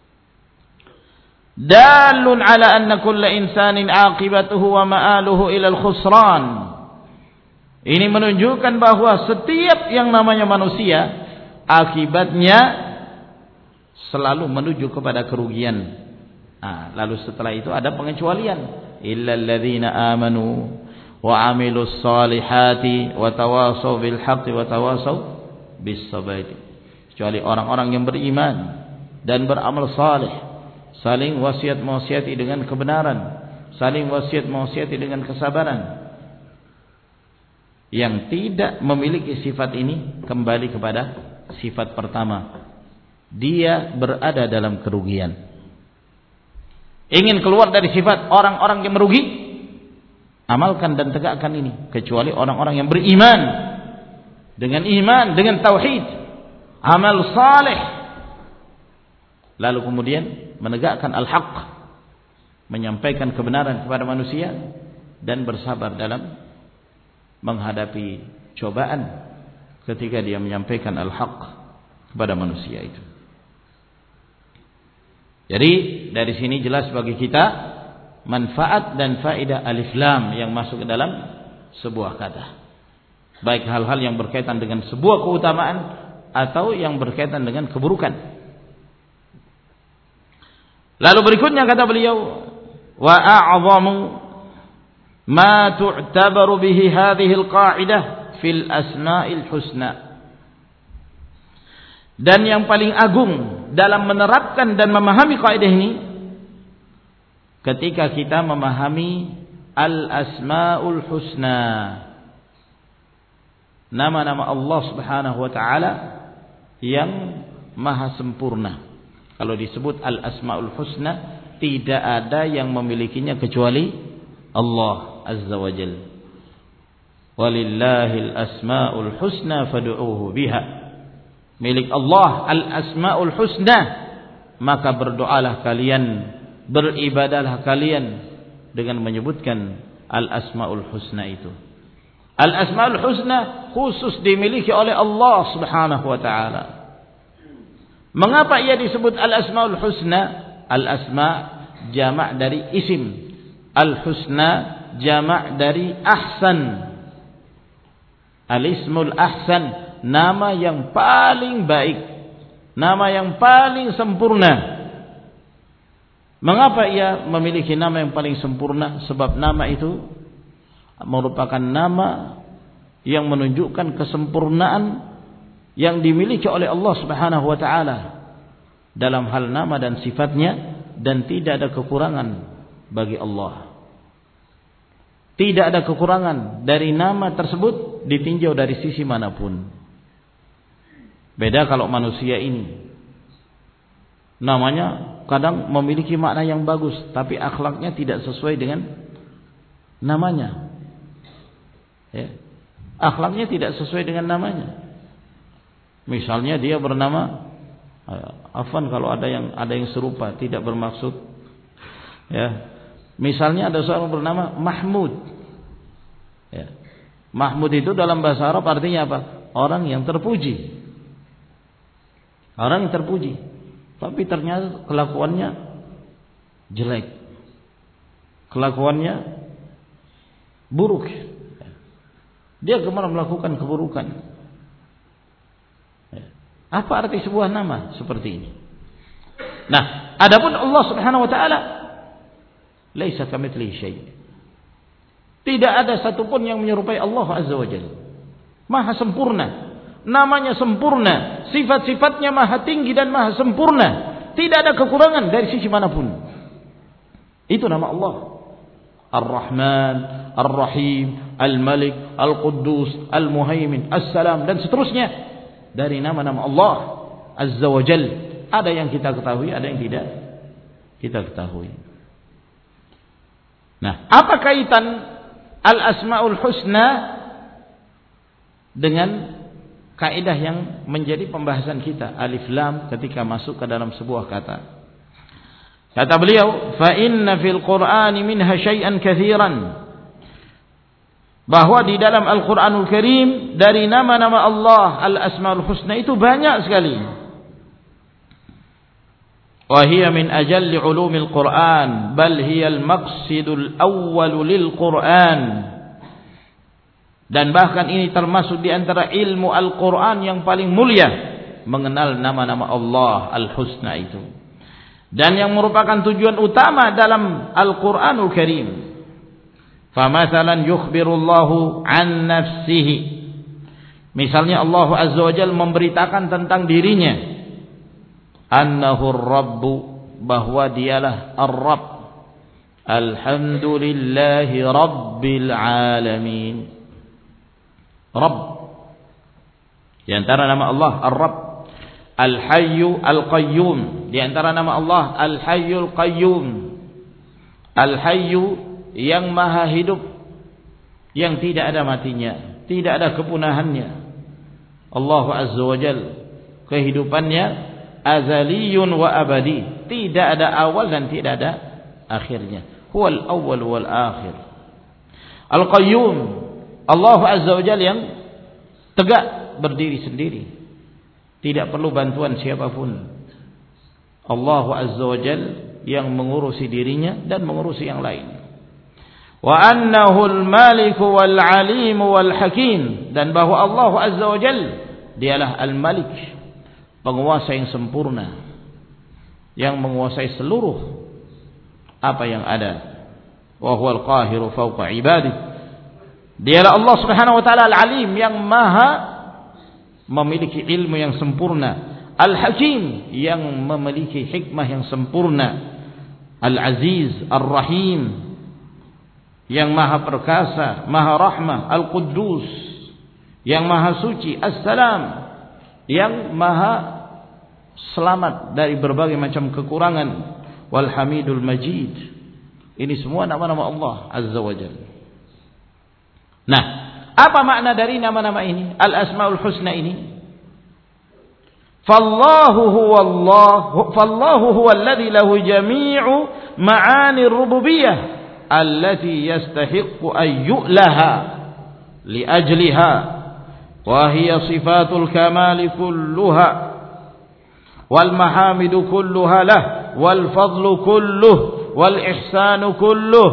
Speaker 1: Dalun ala anna kulla insanin aqibatuhu wa ma'aluhu ila al-khusran. Ini menunjukkan bahwa setiap yang namanya manusia akibatnya selalu menuju kepada kerugian. Nah, lalu setelah itu ada pengecualian, illal ladzina amanu wa 'amilus salihati wa tawasaw bil haqqi wa tawasaw bis sabr. Kecuali orang-orang yang beriman dan beramal saleh, saling wasiat-wasiati dengan kebenaran, saling wasiat-wasiati dengan kesabaran. Yang tidak memiliki sifat ini kembali kepada sifat pertama. Dia berada dalam kerugian. Ingin keluar dari sifat orang-orang yang merugi, amalkan dan tegakkan ini. Kecuali orang-orang yang beriman, dengan iman, dengan tauhid, amal saleh, lalu kemudian menegakkan al-haq, menyampaikan kebenaran kepada manusia, dan bersabar dalam menghadapi cobaan ketika dia menyampaikan al-haq kepada manusia itu. Jadi dari sini jelas bagi kita manfaat dan faedah alif lam yang masuk ke dalam sebuah kata, baik hal-hal yang berkaitan dengan sebuah keutamaan atau yang berkaitan dengan keburukan. Lalu berikutnya kata beliau, wa a'zamu ma tu'tabaru bihi hadhihi al-qa'idah fil asma'il husna. Dan yang paling agung dalam menerapkan dan memahami kaidah ini, ketika kita memahami al-asma'ul husna, nama-nama Allah Subhanahu wa taala yang maha sempurna. Kalau disebut al-asma'ul husna, tidak ada yang memilikinya kecuali Allah Azza wa Jalla. Walillahil asma'ul husna fad'uuhu biha. Milik Allah al-asma'ul husna, maka berdoalah kalian, beribadahlah kalian dengan menyebutkan al-asma'ul husna itu. Al-asma'ul husna khusus dimiliki oleh Allah Subhanahu wa taala. Mengapa ia disebut al-asma'ul husna? Al-asma' jamak dari isim, al-husna jamak dari ahsan. Al-ismul ahsan, nama yang paling baik, nama yang paling sempurna. Mengapa ia memiliki nama yang paling sempurna? Sebab nama itu merupakan nama yang menunjukkan kesempurnaan yang dimiliki oleh Allah Subhanahu wa taala dalam hal nama dan sifatnya, dan tidak ada kekurangan bagi Allah. Tidak ada kekurangan dari nama tersebut ditinjau dari sisi manapun. Beda kalau manusia ini, namanya kadang memiliki makna yang bagus, tapi akhlaknya tidak sesuai dengan namanya. Ya. Akhlaknya tidak sesuai dengan namanya. Misalnya dia bernama, afwan kalau ada yang serupa, tidak bermaksud. Ya. Misalnya ada seorang bernama Mahmud. Ya. Mahmud itu dalam bahasa Arab artinya apa? Orang yang terpuji. Orang yang terpuji, tapi ternyata kelakuannya jelek, kelakuannya buruk. Dia gemar melakukan keburukan. Apa arti sebuah nama seperti ini? Nah, adapun Allah Subhanahu wa taala laisa kamitslihi syai'. Tidak ada satupun yang menyerupai Allah Azza wa Jalla. Maha sempurna. Namanya sempurna, sifat-sifatnya maha tinggi dan maha sempurna. Tidak ada kekurangan dari sisi manapun. Itu nama Allah. Ar-Rahman, Ar-Rahim, Al-Malik, Al-Quddus, Al-Muhaimin, As-Salam dan seterusnya dari nama-nama Allah Azza wa Jalla. Ada yang kita ketahui, ada yang tidak kita ketahui. Nah, apa kaitan Al-Asmaul Husna dengan kaidah yang menjadi pembahasan kita, alif lam, ketika masuk ke dalam sebuah kata? Kata beliau, fa inna fil Qur'ani minha syai'an katsiran. Bahwa di dalam Al-Qur'anul Karim dari nama-nama Allah Al-Asmaul Husna itu banyak sekali. Wa hiya min ajalli ulumil Qur'an, bal hiya al-maqsidul awwal lil Qur'an. Dan bahkan ini termasuk di antara ilmu Al-Quran yang paling mulia, mengenal nama-nama Allah Al-Husna itu. Dan yang merupakan tujuan utama dalam Al-Quranul Karim. Famathalan yukhbirullahu an nafsihi. Misalnya Allah Azza wa Jalla memberitakan tentang dirinya. Annahu Rabbu, bahwa dialah Ar-Rabb. Alhamdulillahi Rabbil Alamin. Rabb, di antara nama Allah Ar-Rabb. Al-Hayyu Al-Qayyum, di antara nama Allah Al-Hayyul Qayyum. Al-Hayyu, yang maha hidup, yang tidak ada matinya, tidak ada kepunahannya. Allah Azza wa Jalla, kehidupannya azaliyun wa abadi, tidak ada awal dan tidak ada akhirnya. Huwal awwal wal akhir. Al-Qayyum, Allah Azza wa Jalla yang tegak berdiri sendiri, tidak perlu bantuan siapapun. Allah Azza wa Jalla yang mengurusi dirinya dan mengurusi yang lain. Wa annahu al-malik wal alim wal hakim, dan bahwa Allah Azza wa Jalla dialah al-malik, penguasa yang sempurna, yang menguasai seluruh apa yang ada. Wa huwal qahiru fawqa ibadihi, dialah Allah Subhanahu wa taala Al-Alim, yang maha memiliki ilmu yang sempurna. Al-Hakim, yang memiliki hikmah yang sempurna. Al-Aziz, Ar-Rahim, yang maha perkasa, maha rahmah. Al-Quddus, yang maha suci. As-Salam, yang maha selamat dari berbagai macam kekurangan. Wal-Hamidul Majid. Ini semua nama-nama Allah Azza wa Jalla. Nah, apa makna dari nama-nama ini, Al-Asmaul Husna ini? Fallahu huwa alladhi lahu jami'u ma'ani ar-rububiyyah allati yastahiqqu an yu'laha li ajliha, wa hiya sifatul kamali kulluha wal mahamidu kulluha lah, wal fadlu kulluh, wal ihsanu kulluh.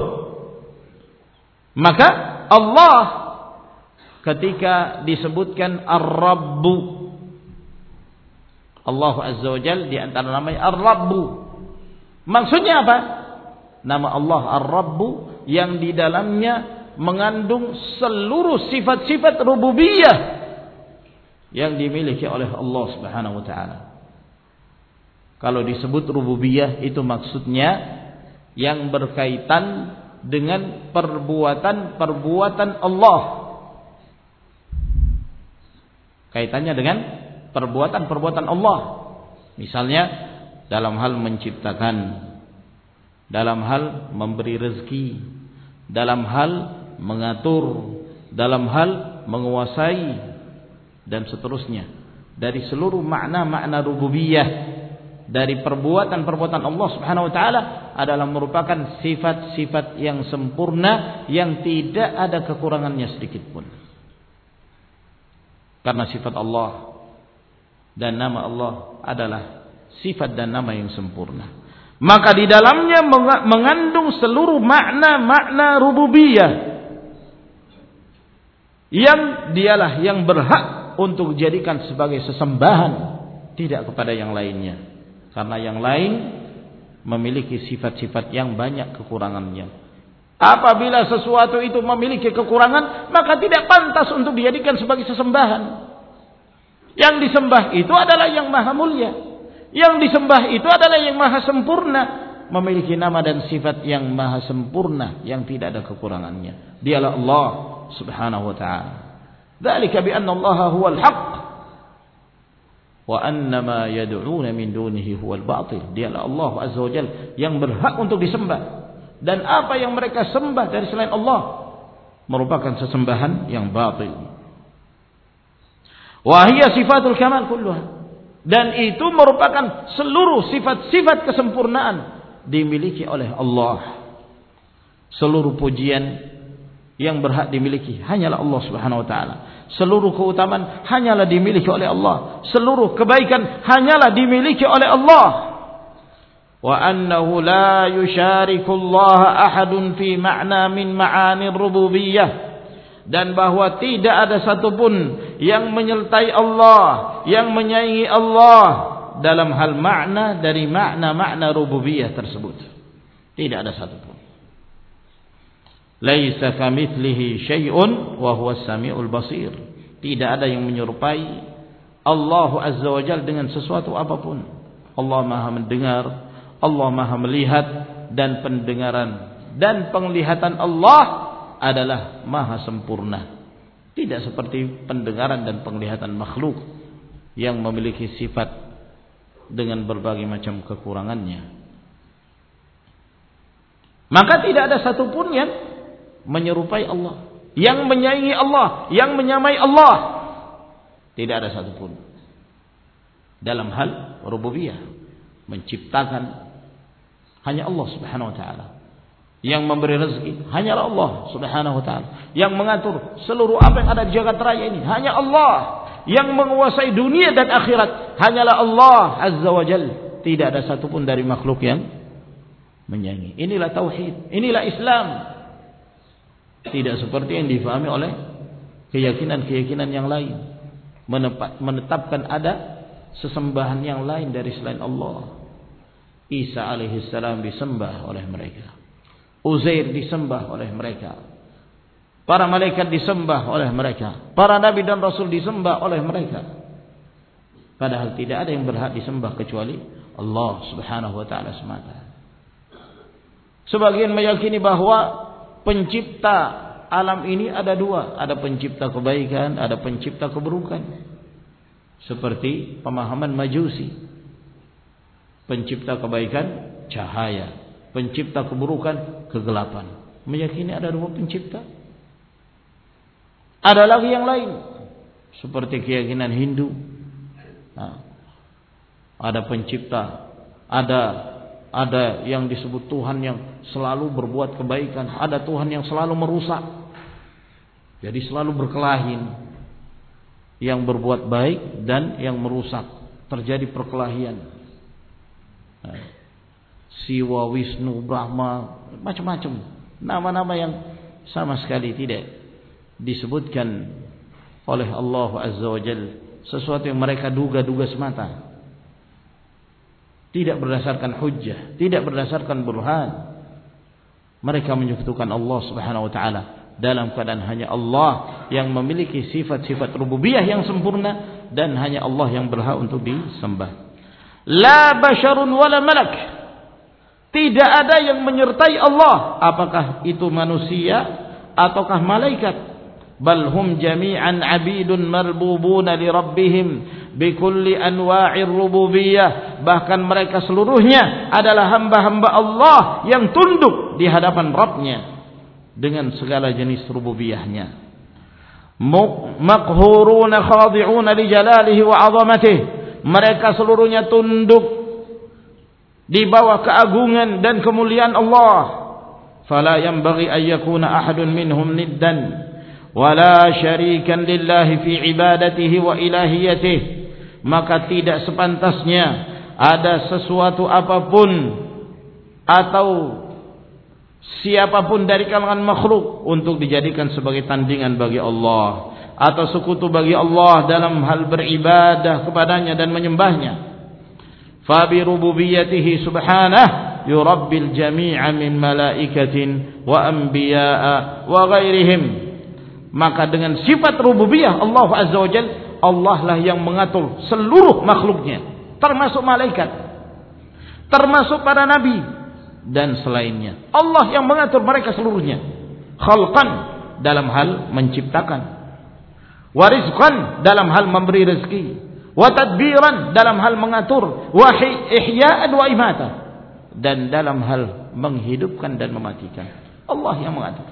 Speaker 1: Maka Allah ketika disebutkan Ar-Rabbu, Allah Azza wa Jalla di antara namanya Ar-Rabbu. Maksudnya apa? Nama Allah Ar-Rabbu yang di dalamnya mengandung seluruh sifat-sifat rububiyah yang dimiliki oleh Allah Subhanahu wa taala. Kalau disebut rububiyah itu maksudnya yang berkaitan dengan perbuatan-perbuatan Allah. Kaitannya dengan perbuatan-perbuatan Allah. Misalnya dalam hal menciptakan, dalam hal memberi rezeki, dalam hal mengatur, dalam hal menguasai, dan seterusnya. Dari seluruh makna-makna rububiyah, dari perbuatan-perbuatan Allah Subhanahu wa taala adalah merupakan sifat-sifat yang sempurna yang tidak ada kekurangannya sedikit pun. Karena sifat Allah dan nama Allah adalah sifat dan nama yang sempurna, maka di dalamnya mengandung seluruh makna-makna rububiyah yang dialah yang berhak untuk dijadikan sebagai sesembahan, tidak kepada yang lainnya. Karena yang lain memiliki sifat-sifat yang banyak kekurangannya. Apabila sesuatu itu memiliki kekurangan, maka tidak pantas untuk dijadikan sebagai sesembahan. Yang disembah itu adalah yang maha mulia. Yang disembah itu adalah yang maha sempurna, memiliki nama dan sifat yang maha sempurna, yang tidak ada kekurangannya. Dialah Allah Subhanahu wa ta'ala. Dzalika bi anna Allah huwal haqq wa anna ma yad'una min dunihi huwal batil. Dialah Allah Azza wa Jalla yang berhak untuk disembah, dan apa yang mereka sembah dari selain Allah merupakan sesembahan yang batil. Wa hiya sifatul kamal kulluha, dan itu merupakan seluruh sifat-sifat kesempurnaan dimiliki oleh Allah. Seluruh pujian yang berhak dimiliki hanyalah Allah Subhanahu wa ta'ala. Seluruh keutamaan hanyalah dimiliki oleh Allah. Seluruh kebaikan hanyalah dimiliki oleh Allah. Wa annahu la yusyariku Allah ahadun fi ma'na min ma'ani rububiyyah, dan bahwa tidak ada satupun yang menyertai Allah, yang menyaingi Allah dalam hal makna dari makna-makna rububiyah tersebut. Tidak ada satupun. Laisa kamitslihi syai'un wa huwas samiul basir. Tidak ada yang menyerupai Allah Azza wa Jalla dengan sesuatu apapun. Allah Maha mendengar, Allah Maha melihat, dan pendengaran dan penglihatan Allah adalah maha sempurna. Tidak seperti pendengaran dan penglihatan makhluk yang memiliki sifat dengan berbagai macam kekurangannya. Maka tidak ada satupun yang menyerupai Allah, yang menyaingi Allah, yang menyamai Allah. Tidak ada satupun. Dalam hal rububiyah, menciptakan hanya Allah Subhanahu wa ta'ala. Yang memberi rezeki hanyalah Allah Subhanahu wa ta'ala. Yang mengatur seluruh apa yang ada di jagat raya ini hanya Allah. Yang menguasai dunia dan akhirat hanyalah Allah Azza wa Jalla. Tidak ada satupun dari makhluk yang menyaingi. Inilah tauhid, inilah Islam. Tidak seperti yang difahami oleh keyakinan-keyakinan yang lain, menetapkan ada sesembahan yang lain dari selain Allah. Isa alaihissalam disembah oleh mereka, Uzair disembah oleh mereka, para malaikat disembah oleh mereka, para nabi dan rasul disembah oleh mereka. Padahal tidak ada yang berhak disembah kecuali Allah Subhanahu wa ta'ala semata. Sebagian meyakini bahwa pencipta alam ini ada dua, ada pencipta kebaikan, ada pencipta keburukan. Seperti pemahaman Majusi. Pencipta kebaikan cahaya, pencipta keburukan kegelapan. Meyakini ada dua pencipta. Ada lagi yang lain, seperti keyakinan Hindu. Ada pencipta, ada yang disebut Tuhan yang selalu berbuat kebaikan, ada Tuhan yang selalu merusak. Jadi selalu berkelahi, yang berbuat baik dan yang merusak, terjadi perkelahian. Siwa, Wisnu, Brahma, macam-macam nama-nama yang sama sekali tidak disebutkan oleh Allah Azza wa Jalla, sesuatu yang mereka duga-duga semata, tidak berdasarkan hujjah, tidak berdasarkan burhan. Mereka menyekutukan Allah Subhanahu wa ta'ala dalam keadaan hanya Allah yang memiliki sifat-sifat rububiyah yang sempurna, dan hanya Allah yang berhak untuk disembah. La basyarun wala malak. Tidak ada yang menyertai Allah, apakah itu manusia ataukah malaikat. Bal hum jami'an 'abidun marbubuna li rabbihim bikulli anwa'ir rububiyyah. Bahkan mereka seluruhnya adalah hamba-hamba Allah yang tunduk di hadapan Rabbnya dengan segala jenis rububiyahnya. Maqhuruna khadi'una li jalalihi wa 'azamatihi. Mereka seluruhnya tunduk di bawah keagungan dan kemuliaan Allah. Fala yanbaghi an yakuna ahadun minhum niddan wala syarikan lillahi fi ibadatihi wa ilahiyatihi. Maka tidak sepantasnya ada sesuatu apapun atau siapapun dari kalangan makhluk untuk dijadikan sebagai tandingan bagi Allah, atau sekutu bagi Allah dalam hal beribadah kepadanya dan menyembahnya. Fa bi rububiyyatihi subhanahu yurabbil jami'a min malaikatin wa anbiya'a wa ghairihim. Maka dengan sifat rububiyah Allah Azza wa Jalla, Allah lah yang mengatur seluruh makhluknya, termasuk malaikat, termasuk para nabi dan selainnya. Allah yang mengatur mereka seluruhnya. Khalqan dalam hal menciptakan, wa rizqan dalam hal memberi rezeki, wa tadbiran dalam hal mengatur, wa ihya'an wa imata dan dalam hal menghidupkan dan mematikan. Allah yang mengatur.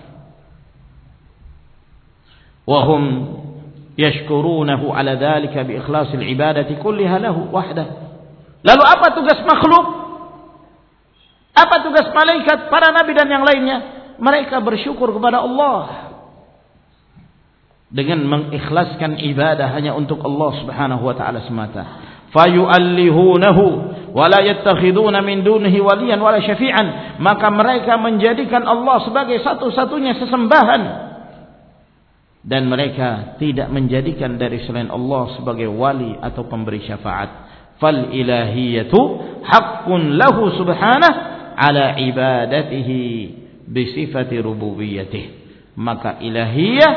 Speaker 1: Wa hum yashkurunahu ala dhalika bi ikhlasil ibadati kulliha lahu wahdah. Lalu apa tugas makhluk? Apa tugas malaikat, para nabi dan yang lainnya? Mereka bersyukur kepada Allah dengan mengikhlaskan ibadah hanya untuk Allah Subhanahu wa taala semata. Fayu'allihunahu wa la yattakhiduna min dunihi waliyan wala syafi'an. Maka mereka menjadikan Allah sebagai satu-satunya sesembahan dan mereka tidak menjadikan dari selain Allah sebagai wali atau pemberi syafaat. Fal ilahiyatu haqqun lahu subhanahu ala ibadatihi bi sifati rububiyyatih. Maka ilahiyah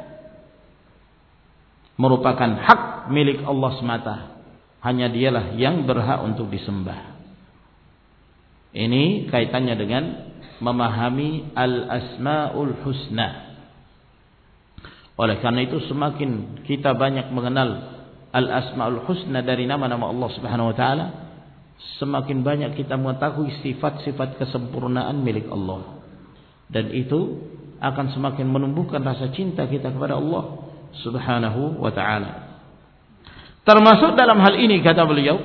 Speaker 1: merupakan hak milik Allah semata. Hanya dialah yang berhak untuk disembah. Ini kaitannya dengan memahami al-asma'ul husna. Oleh karena itu semakin kita banyak mengenal al-asma'ul husna dari nama-nama Allah Subhanahu wa taala, semakin banyak kita mengetahui sifat-sifat kesempurnaan milik Allah. Dan itu akan semakin menumbuhkan rasa cinta kita kepada Allah Subhanahu wa ta'ala. Termasuk dalam hal ini kata beliau,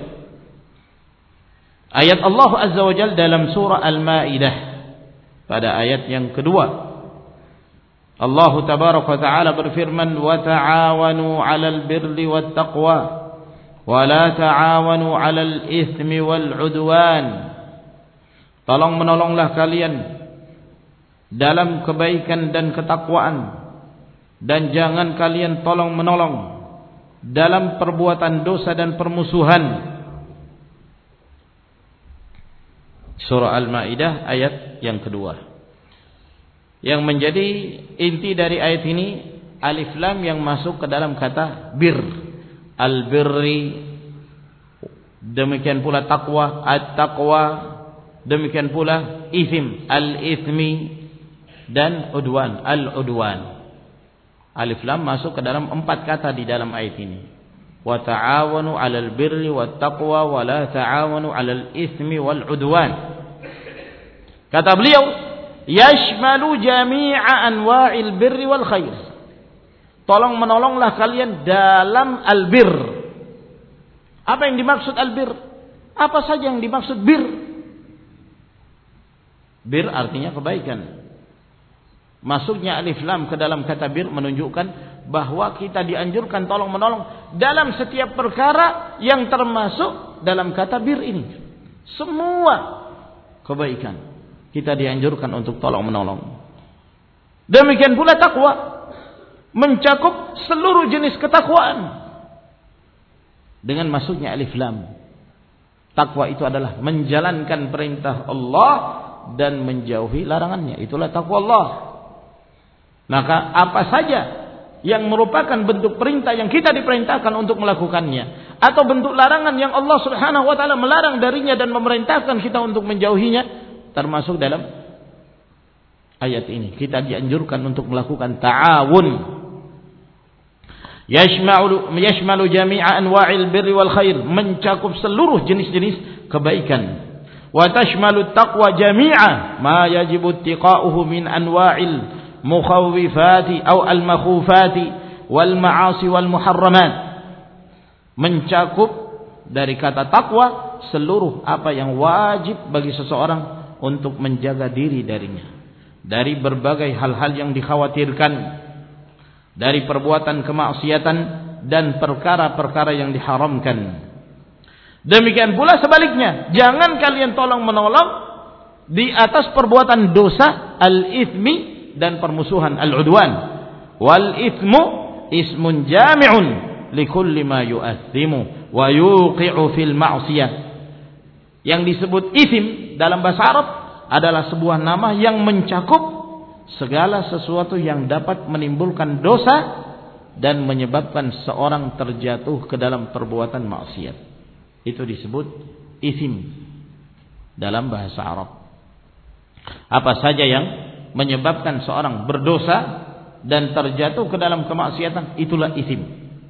Speaker 1: ayat Allah Azza wa Jalla dalam surah Al-Maidah pada ayat yang kedua, Allah tabaraka wa ta'ala berfirman, wa ta'awanu 'alal birri wat taqwa wa la ta'awanu 'alal itsmi wal 'udwan. Tolong menolonglah kalian dalam kebaikan dan ketakwaan, dan jangan kalian tolong menolong dalam perbuatan dosa dan permusuhan. Surah Al-Maidah ayat yang kedua. Yang menjadi inti dari ayat ini alif lam yang masuk ke dalam kata bir. Al-birri, demikian pula taqwa, at-taqwa, demikian pula ithim, al-ithmi, dan udwan, al-udwan. Alif lam masuk ke dalam 4 kata di dalam ayat ini. Wa ta'awanu 'alal birri wat taqwa wa la ta'awanu 'alal itsmi wal 'udwan. Kata beliau, yashmalu jami'a anwa'il birri wal khair. Tolong menolonglah kalian dalam albir. Apa yang dimaksud albir? Apa saja yang dimaksud bir? Bir artinya kebaikan. Masuknya alif lam ke dalam kata bir menunjukkan bahwa kita dianjurkan tolong menolong dalam setiap perkara yang termasuk dalam kata bir ini. Semua kebaikan kita dianjurkan untuk tolong menolong. Demikian pula takwa, mencakup seluruh jenis ketakwaan. Dengan masuknya alif lam, takwa itu adalah menjalankan perintah Allah dan menjauhi larangannya. Itulah takwa Allah. Maka apa saja yang merupakan bentuk perintah yang kita diperintahkan untuk melakukannya, atau bentuk larangan yang Allah Subhanahu wa taala melarang darinya dan memerintahkan kita untuk menjauhinya, termasuk dalam ayat ini. Kita dianjurkan untuk melakukan ta'awun. Yashmalu jami'a anwa'il birri wal khair, mencakup seluruh jenis-jenis kebaikan. Wa tashmalu taqwa jami'a ma yajibu ittiqa'uhu min anwa'il mukhawwifati atau al-makhufati wal ma'asi wal muharramat. Mencakup dari kata takwa seluruh apa yang wajib bagi seseorang untuk menjaga diri darinya, dari berbagai hal-hal yang dikhawatirkan, dari perbuatan kemaksiatan dan perkara-perkara yang diharamkan. Demikian pula sebaliknya, jangan kalian tolong menolong di atas perbuatan dosa, al-ithmi, dan permusuhan, al-udwan. Wal ithmu ismun jami'un likulli ma yu'athimu wa yuqi'u fil ma'siyah. Yang disebut isim dalam bahasa Arab adalah sebuah nama yang mencakup segala sesuatu yang dapat menimbulkan dosa dan menyebabkan seorang terjatuh ke dalam perbuatan maksiat. Itu disebut isim dalam bahasa Arab. Apa saja yang menyebabkan seorang berdosa dan terjatuh ke dalam kemaksiatan, itulah isim.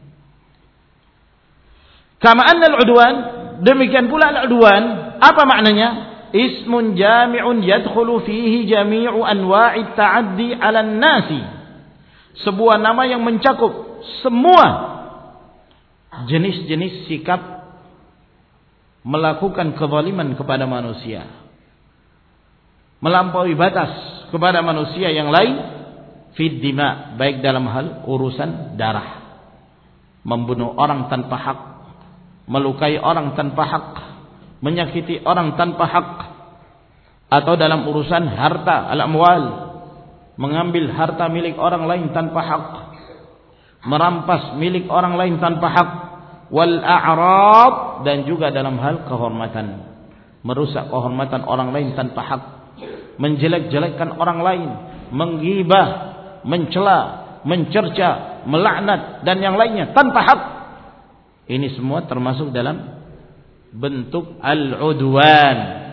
Speaker 1: Kama anna al-udwan, demikian pula al-udwan, apa maknanya? Ismun jami'un yadkhulu fihi jami'u anwa'i ta'addi 'ala an-nasi. Sebuah nama yang mencakup semua jenis-jenis sikap melakukan kezaliman kepada manusia, melampaui batas kepada manusia yang lain, fid dima, baik dalam hal urusan darah, membunuh orang tanpa hak, melukai orang tanpa hak, menyakiti orang tanpa hak, atau dalam urusan harta, al-amwal, mengambil harta milik orang lain tanpa hak, merampas milik orang lain tanpa hak, wal a'rad, dan juga dalam hal kehormatan, merusak kehormatan orang lain tanpa hak, menjelek-jelekkan orang lain, menggibah, mencela, mencerca, melaknat dan yang lainnya tanpa hak. Ini semua termasuk dalam bentuk al-udwan.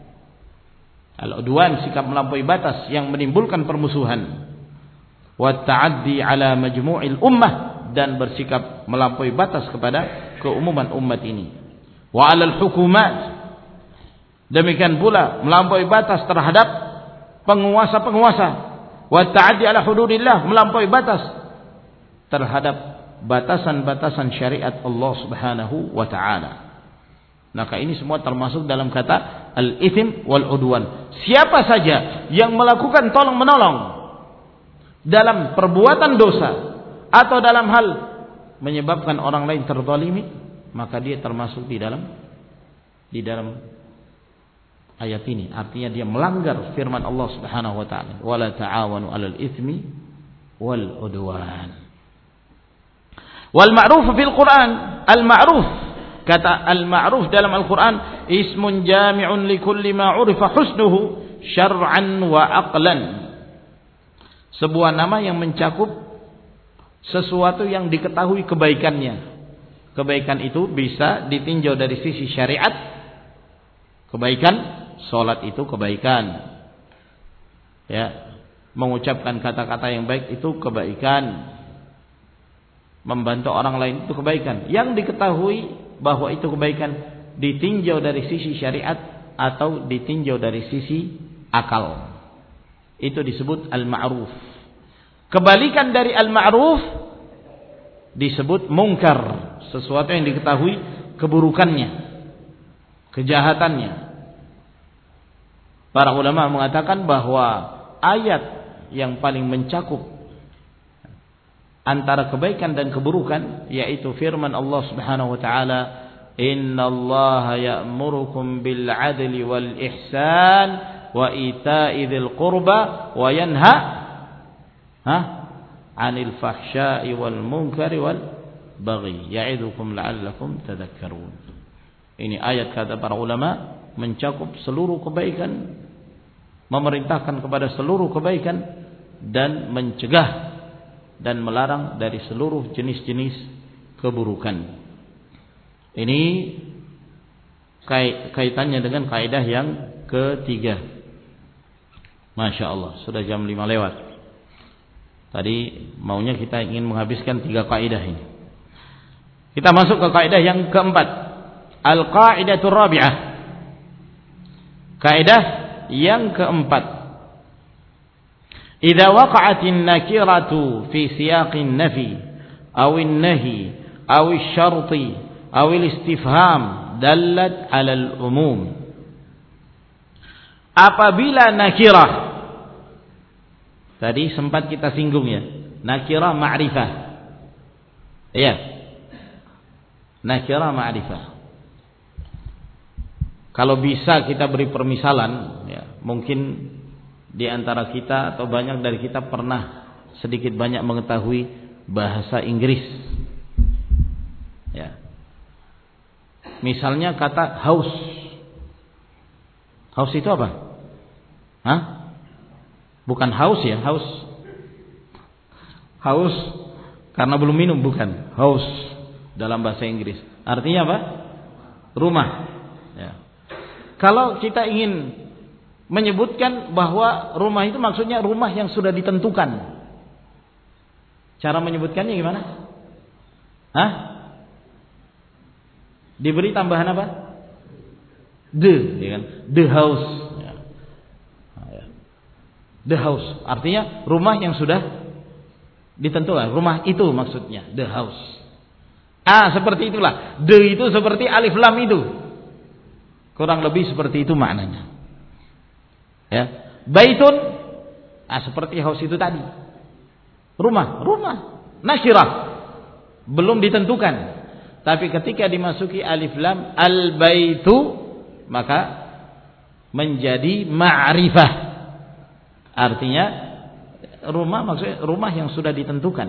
Speaker 1: Al-udwan, sikap melampaui batas yang menimbulkan permusuhan. Wa ta'addi ala majmu'il ummah, dan bersikap melampaui batas kepada keumuman umat ini. Wa 'alal hukumat, demikian pula melampaui batas terhadap penguasa-penguasa. Wa ta'addi ala hududillah, melampaui batas terhadap batasan-batasan syariat Allah Subhanahu wa taala. Maka ini semua termasuk dalam kata al-ithim wal udwan. Siapa saja yang melakukan tolong-menolong dalam perbuatan dosa atau dalam hal menyebabkan orang lain terzalimi, maka dia termasuk di dalam ayat ini. Artinya dia melanggar firman Allah Subhanahu wa taala, wala ta'awanu 'alal itsmi wal udwan. Wal ma'ruf fil Quran, al-ma'ruf, kata al-ma'ruf dalam Al-Quran, ismun jami'un likulli ma 'urifa husnuhu syar'an wa aqlan. Sebuah nama yang mencakup sesuatu yang diketahui kebaikannya. Kebaikan itu bisa ditinjau dari sisi syariat. Kebaikan, salat itu kebaikan. Ya, mengucapkan kata-kata yang baik itu kebaikan. Membantu orang lain itu kebaikan. Yang diketahui bahwa itu kebaikan ditinjau dari sisi syariat atau ditinjau dari sisi akal, itu disebut al-ma'ruf. Kebalikan dari al-ma'ruf disebut mungkar, sesuatu yang diketahui keburukannya, kejahatannya. Para ulama mengatakan bahwa ayat yang paling mencakup antara kebaikan dan keburukan yaitu firman Allah Subhanahu wa taala, innallaha ya'murukum bil 'adli wal ihsan wa ita'i dzil qurba wa yanha 'anil fahsya'i wal munkari wal baghi ya'idukum la'allakum tadhakkarun. Ini ayat, kata para ulama, mencakup seluruh kebaikan, memerintahkan kepada seluruh kebaikan dan mencegah dan melarang dari seluruh jenis-jenis keburukan. Ini kaitannya dengan kaidah yang ketiga. Masya Allah, sudah jam 5 lewat. Tadi maunya kita ingin menghabiskan 3 kaidah ini. Kita masuk ke kaidah yang keempat. Al-qaidatur rabi'ah. Kaidah yang keempat. إذا وقعت النكرة في سياق النفي أو النهي أو الشرط أو الاستفهام دلت على العموم. Apabila nakirah, tadi sempat kita singgung ya, nakirah ma'rifah. Iya. Nakirah ma'rifah. Kalau bisa kita beri permisalan ya, mungkin di antara kita atau banyak dari kita pernah sedikit banyak mengetahui bahasa Inggris. Ya. Misalnya kata house. House itu apa? Hah? Bukan haus ya, haus. Haus karena belum minum, bukan. House dalam bahasa Inggris. Artinya apa? Rumah. Ya. Kalau kita ingin menyebutkan bahwa rumah itu maksudnya rumah yang sudah ditentukan. Cara menyebutkannya gimana? Hah? Diberi tambahan apa? The, ya kan? The house. Ya. The house. Artinya rumah yang sudah ditentukan. Rumah itu maksudnya. The house. Seperti itulah. The itu seperti alif lam itu. Kurang lebih seperti itu maknanya. Ya. Baitun. Seperti house itu tadi. Rumah. Nakirah. Belum ditentukan. Tapi ketika dimasuki alif lam al-baitu, maka menjadi ma'rifah. Artinya rumah maksudnya rumah yang sudah ditentukan.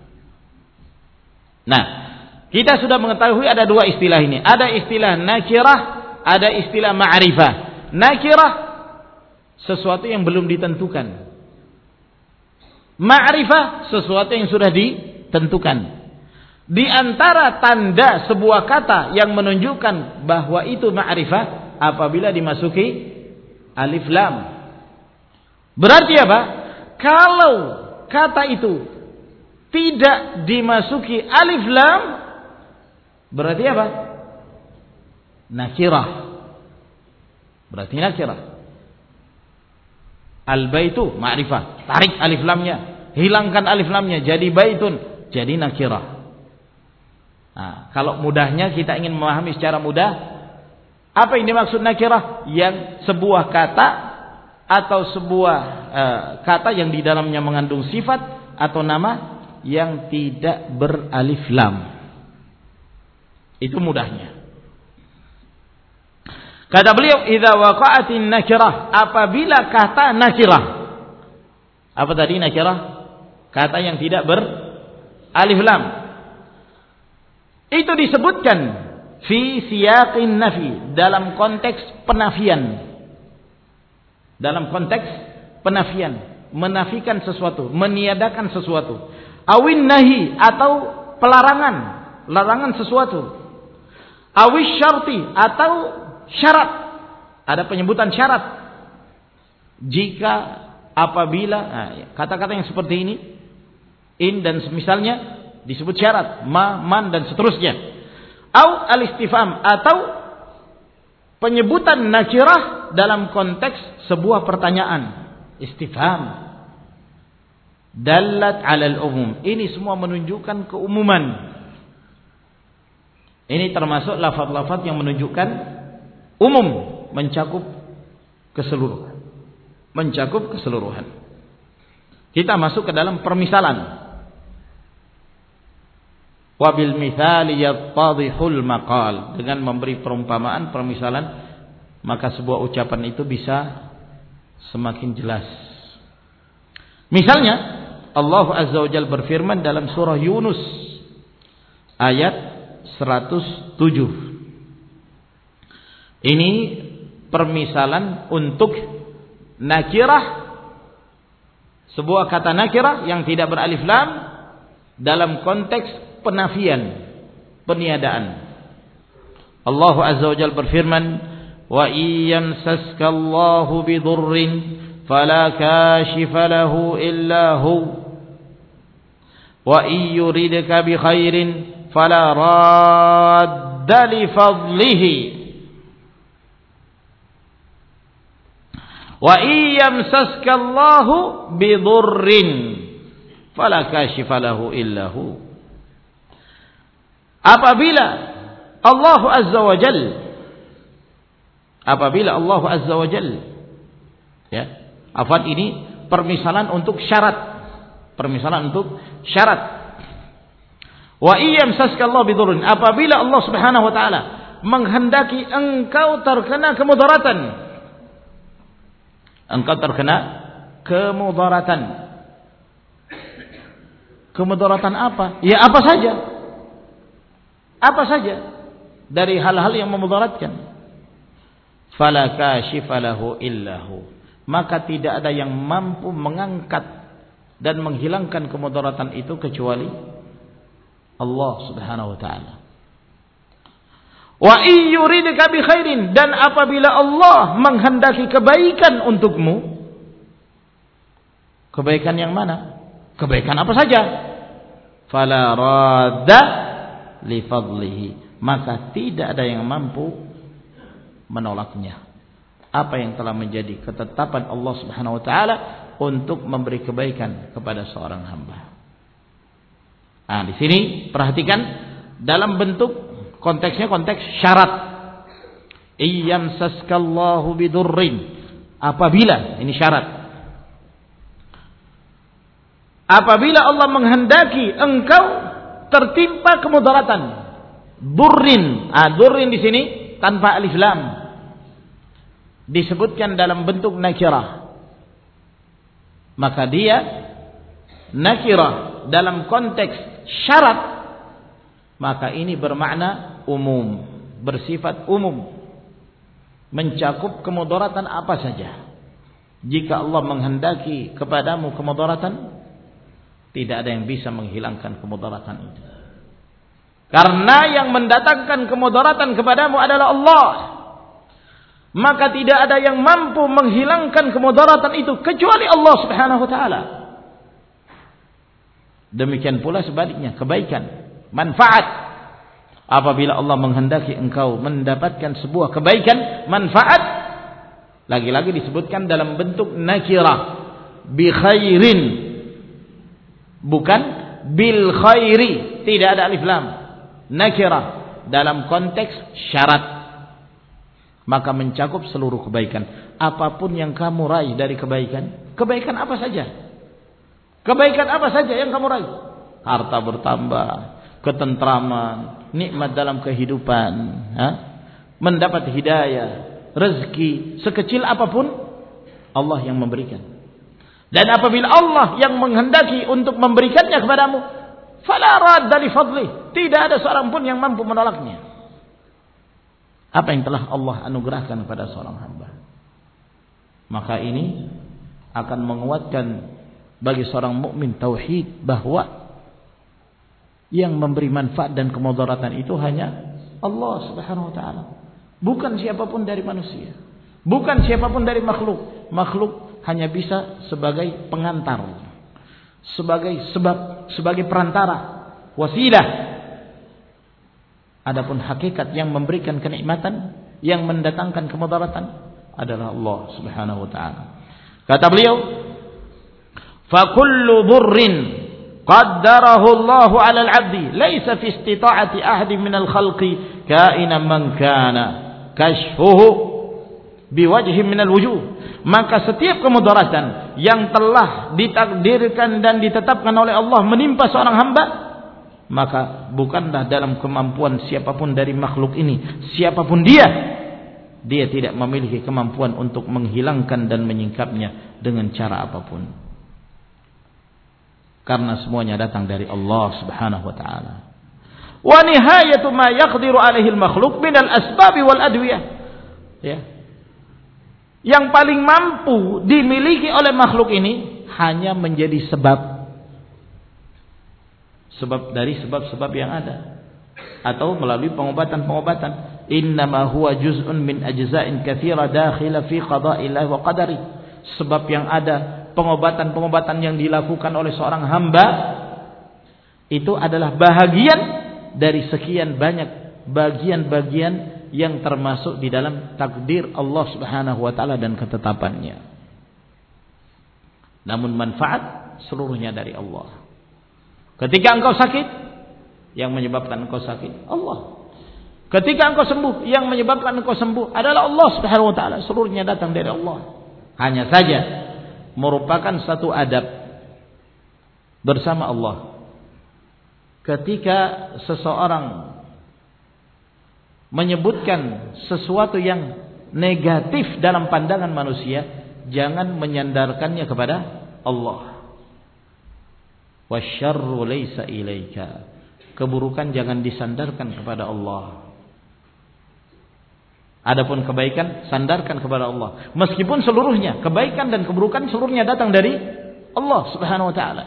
Speaker 1: Nah, kita sudah mengetahui ada dua istilah ini. Ada istilah nakirah, ada istilah ma'rifah. Nakirah sesuatu yang belum ditentukan. Ma'rifah sesuatu yang sudah ditentukan. Di antara tanda sebuah kata yang menunjukkan bahwa itu ma'rifah apabila dimasuki alif lam. Berarti apa? Kalau kata itu tidak dimasuki alif lam, berarti apa? Nakirah. Berarti nakirah. Al-baitu ma'rifah. Tarik alif lamnya, hilangkan alif lamnya, jadi baitun, jadi nakirah. Nah, kalau mudahnya kita ingin memahami secara mudah, apa yang dimaksud nakirah? Yang sebuah kata atau sebuah kata yang di dalamnya mengandung sifat atau nama yang tidak beralif lam. Itu mudahnya. Kata beliau, idza waqa'atin nakirah, apabila kata nakirah. Apa tadi nakirah? Kata yang tidak beralif lam. Itu disebutkan fi siyaqin nafi, dalam konteks penafian. Dalam konteks penafian, menafikan sesuatu, meniadakan sesuatu. Awin nahi, atau pelarangan, larangan sesuatu. Awis syarti, atau syarat. Ada penyebutan syarat. Jika apabila kata-kata yang seperti ini, in dan semisalnya, disebut syarat, man dan seterusnya. Au al-istifham, atau penyebutan nakirah dalam konteks sebuah pertanyaan, istifham. Dallat 'alal umum. Ini semua menunjukkan keumuman. Ini termasuk lafaz-lafaz yang menunjukkan umum, mencakup keseluruhan. Mencakup keseluruhan. Kita masuk ke dalam permisalan. Wabil mithali yattadhihul maqal. Dengan memberi perumpamaan, permisalan, maka sebuah ucapan itu bisa semakin jelas. Misalnya, Allah Azza wa Jalla berfirman dalam surah Yunus ayat 107. Ini permisalan untuk nakirah, sebuah kata nakirah yang tidak beralif lam dalam konteks penafian, peniadaan. Allah Azza wa Jalla berfirman, wa iyamsaska Allahu bidurrin fala kashifa lahu illa hu wa iyuridka bi khairin fala radda li fadlihi wa iyamsaska Allahu bidurrin fala kashifa lahu illa hu. Apabila Allah Azza wa Jalla, ya, afwan, ini permisalan untuk syarat. Permisalan untuk syarat. Wa iyamsaska Allah bidurrin, apabila Allah Subhanahu wa taala menghendaki engkau terkena kemudaratan. Engkau terkena kemudaratan. Kemudaratan apa? Ya apa saja. Apa saja dari hal-hal yang memudaratkan. Fala kashifa lahu illahu. Maka tidak ada yang mampu mengangkat dan menghilangkan kemudaratan itu kecuali Allah Subhanahu wa taala. Wa iyyuridka bi khairin, dan apabila Allah menghendaki kebaikan untukmu, kebaikan yang mana? Kebaikan apa saja? Fala radda li fadlihi, maka tidak ada yang mampu menolaknya. Apa yang telah menjadi ketetapan Allah Subhanahu wa taala untuk memberi kebaikan kepada seorang hamba. Nah, di sini perhatikan dalam bentuk konteksnya konteks syarat. Iyyamsaskallahu bidurrin, apabila, ini syarat, apabila Allah menghendaki engkau tertimpa kemudaratan, durrin. Durrin di sini tanpa alif lam, disebutkan dalam bentuk nakirah. Maka dia nakirah dalam konteks syarat, maka ini bermakna umum, bersifat umum, mencakup kemudaratan apa saja. Jika Allah menghendaki kepadamu kemudaratan, tidak ada yang bisa menghilangkan kemudaratan itu. Karena yang mendatangkan kemudaratan kepadamu adalah Allah. Maka tidak ada yang mampu menghilangkan kemudaratan itu kecuali Allah Subhanahu wa taala. Demikian pula sebaliknya, kebaikan, manfaat. Apabila Allah menghendaki engkau mendapatkan sebuah kebaikan, manfaat, lagi-lagi disebutkan dalam bentuk nakirah, bi khairin, bukan bil khairi, tidak ada alif lam. Nakirah dalam konteks syarat, maka mencakup seluruh kebaikan. Apapun yang kamu raih dari kebaikan, kebaikan apa saja, kebaikan apa saja yang kamu raih, harta bertambah, ketentraman, nikmat dalam kehidupan, mendapat hidayah, rezeki, sekecil apapun Allah yang memberikan. Dan apabila Allah yang menghendaki untuk memberikannya kepadamu, fala radda li fadlih, tidak ada seorang pun yang mampu menolaknya. Apa yang telah Allah anugerahkan kepada seorang hamba, maka ini akan menguatkan bagi seorang mukmin tauhid bahwa yang memberi manfaat dan kemudaratan itu hanya Allah Subhanahu wa taala, bukan siapapun dari manusia, bukan siapapun dari makhluk. Makhluk hanya bisa sebagai pengantar, sebagai sebab, sebagai perantara, wasilah. Adapun hakikat yang memberikan kenikmatan, yang mendatangkan kemudaratan adalah Allah Subhanahu wa taala. Kata beliau, "Fa kullu dhurrin qaddarahu Allah 'ala al-'abdi, laysa fi istita'ati ahadin min al-khalqi ka'ina man kana kashfuhu biwajhin min al-wujuh." Maka setiap kemudaratan yang telah ditakdirkan dan ditetapkan oleh Allah menimpa seorang hamba, maka bukanlah dalam kemampuan siapapun dari makhluk ini, siapapun dia tidak memiliki kemampuan untuk menghilangkan dan menyingkapnya dengan cara apapun. Karena semuanya datang dari Allah Subhanahu wa taala. Wa nihayatu ma yaqdiru alaihi al-makhluq min al-asbab wal adwiyah. Ya. Yang paling mampu dimiliki oleh makhluk ini hanya menjadi sebab dari sebab-sebab yang ada, atau melalui pengobatan-pengobatan. Innama huwa juz'un min ajza'in katsira dakhila fi qada'illahi wa qadari. Sebab yang ada, pengobatan-pengobatan yang dilakukan oleh seorang hamba itu adalah bahagian dari sekian banyak bagian-bagian yang termasuk di dalam takdir Allah Subhanahu wa taala dan ketetapannya. Namun manfaat seluruhnya dari Allah. Ketika engkau sakit, yang menyebabkan engkau sakit Allah. Ketika engkau sembuh, yang menyebabkan engkau sembuh adalah Allah Subhanahu wa taala. Seluruhnya datang dari Allah. Hanya saja merupakan satu adab bersama Allah. Ketika seseorang menyebutkan sesuatu yang negatif dalam pandangan manusia, jangan menyandarkannya kepada Allah. wasyarru laisa ilaika. Keburukan jangan disandarkan kepada Allah. Adapun kebaikan sandarkan kepada Allah. Meskipun seluruhnya kebaikan dan keburukan seluruhnya datang dari Allah Subhanahu wa taala.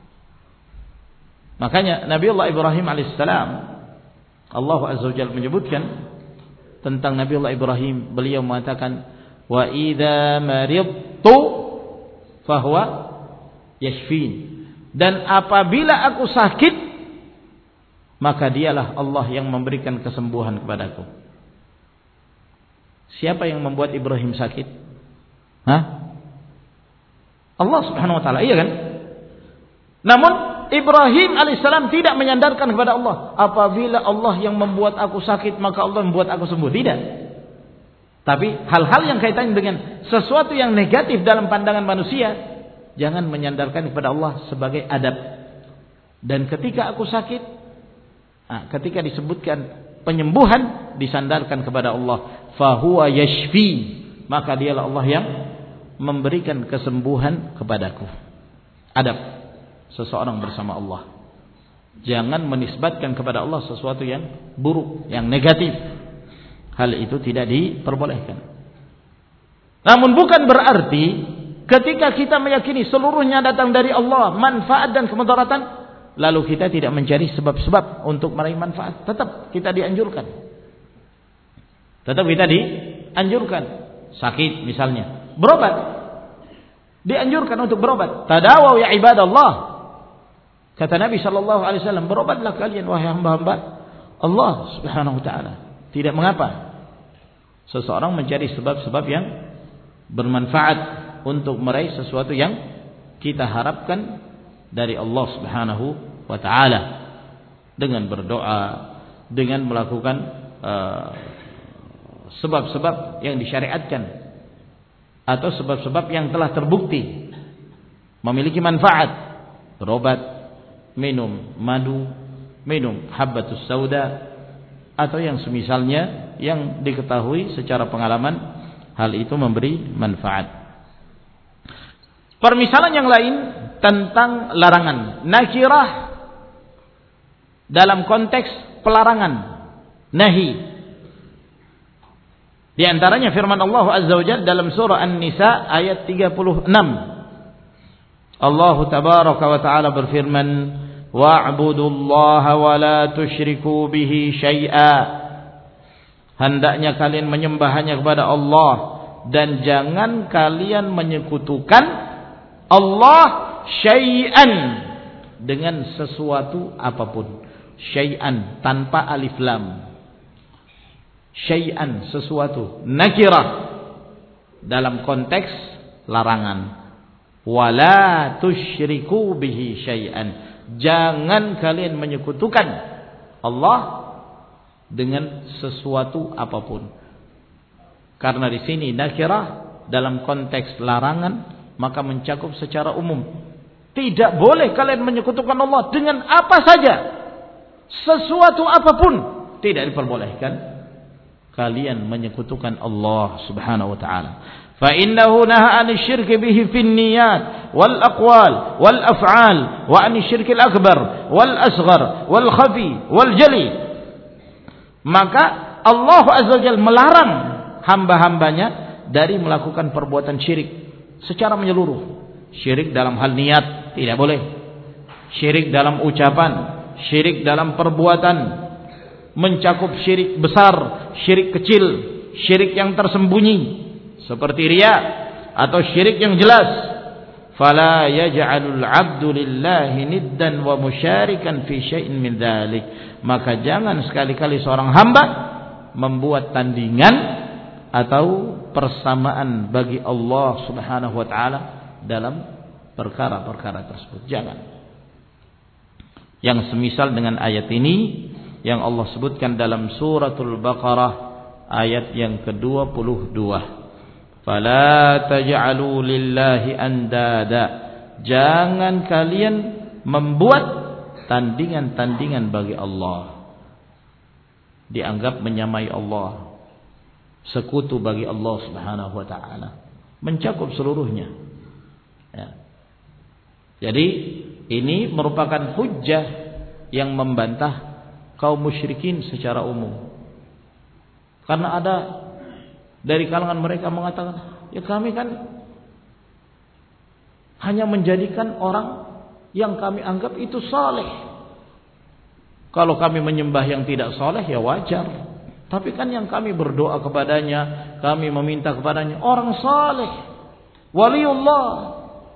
Speaker 1: Makanya Nabiullah Ibrahim alaihissalam, Allah azza wajalla menyebutkan tentang Nabiullah Ibrahim, beliau mengatakan wa idza maridtu fahuwa yashfin. Dan apabila aku sakit, maka dialah Allah yang memberikan kesembuhan kepadaku. Siapa yang membuat Ibrahim sakit? Allah Subhanahu wa taala, iya kan? Namun Ibrahim alaihissalam tidak menyandarkan kepada Allah. Apabila Allah yang membuat aku sakit, maka Allah membuat aku sembuh. Tidak. Tapi hal-hal yang kaitannya dengan sesuatu yang negatif dalam pandangan manusia, jangan menyandarkan kepada Allah sebagai adab. Dan ketika aku sakit, ketika disebutkan penyembuhan, disandarkan kepada Allah. Fahuwa yashfi. Maka dialah Allah yang memberikan kesembuhan kepadaku. Adab seseorang bersama Allah. Jangan menisbatkan kepada Allah sesuatu yang buruk, yang negatif. Hal itu tidak diperbolehkan. Namun bukan berarti ketika kita meyakini seluruhnya datang dari Allah, manfaat dan kemudaratan, lalu kita tidak mencari sebab-sebab untuk meraih manfaat. Tetap kita dianjurkan. Tetap kita dianjurkan. Sakit misalnya, berobat. Dianjurkan untuk berobat. Tadawaw ya ibadallah. Kata Nabi sallallahu alaihi wasallam, berobatlah kalian wahai hamba-hamba Allah Subhanahu wa taala. Tidak mengapa seseorang mencari sebab-sebab yang bermanfaat untuk meraih sesuatu yang kita harapkan dari Allah Subhanahu wa taala, dengan berdoa, dengan melakukan sebab-sebab yang disyariatkan atau sebab-sebab yang telah terbukti memiliki manfaat. Berobat, minum madu, minum habbatus sauda, atau yang semisalnya yang diketahui secara pengalaman hal itu memberi manfaat. Permisalan yang lain tentang larangan, nakirah dalam konteks pelarangan, nahi. Di antaranya firman Allah Azza wa Jalla dalam surah An-Nisa ayat 36. Allah tabaraka wa taala berfirman, wa'budullaha wa la tusyriku bihi syai'a. Hendaknya kalian menyembah hanya kepada Allah dan jangan kalian menyekutukan Allah syai'an dengan sesuatu apapun. Syai'an tanpa alif lam. Syai'an sesuatu, nakirah dalam konteks larangan. Wala tusyriku bihi syai'an. Jangan kalian menyekutukan Allah dengan sesuatu apapun. Karena di sini nakirah dalam konteks larangan, maka mencakup secara umum. Tidak boleh kalian menyekutukan Allah dengan apa saja. Sesuatu apapun tidak diperbolehkan kalian menyekutukan Allah Subhanahu wa taala. فإنه نهى عن الشرك به في النيات والأقوال والأفعال وعن الشرك الأكبر والأصغر والخفي والجلي. Maka Allah Azza wa Jalla melarang hamba-hambanya dari melakukan perbuatan syirik secara menyeluruh. Syirik dalam hal niat tidak boleh. Syirik dalam ucapan, syirik dalam perbuatan, mencakup syirik besar, syirik kecil, syirik yang tersembunyi seperti riya atau syirik yang jelas. Fala yaj'alul 'abdu lillahi niddan wa musyarikan fi syai'in min dzalik. Maka jangan sekali-kali seorang hamba membuat tandingan atau persamaan bagi Allah Subhanahu wa taala dalam perkara-perkara tersebut. Jangan. Yang semisal dengan ayat ini yang Allah sebutkan dalam suratul Baqarah ayat yang ke-22. Fala taj'alu lillahi andada. Jangan kalian membuat tandingan-tandingan bagi Allah. Dianggap menyamai Allah, sekutu bagi Allah Subhanahu wa taala. Mencakup seluruhnya. Ya. Jadi Ini merupakan hujjah yang membantah kaum musyrikin secara umum. Karena ada dari kalangan mereka mengatakan, ya kami kan hanya menjadikan orang yang kami anggap itu saleh. Kalau kami menyembah yang tidak saleh ya wajar. Tapi kan yang kami berdoa kepadanya, kami meminta kepadanya orang saleh, waliullah.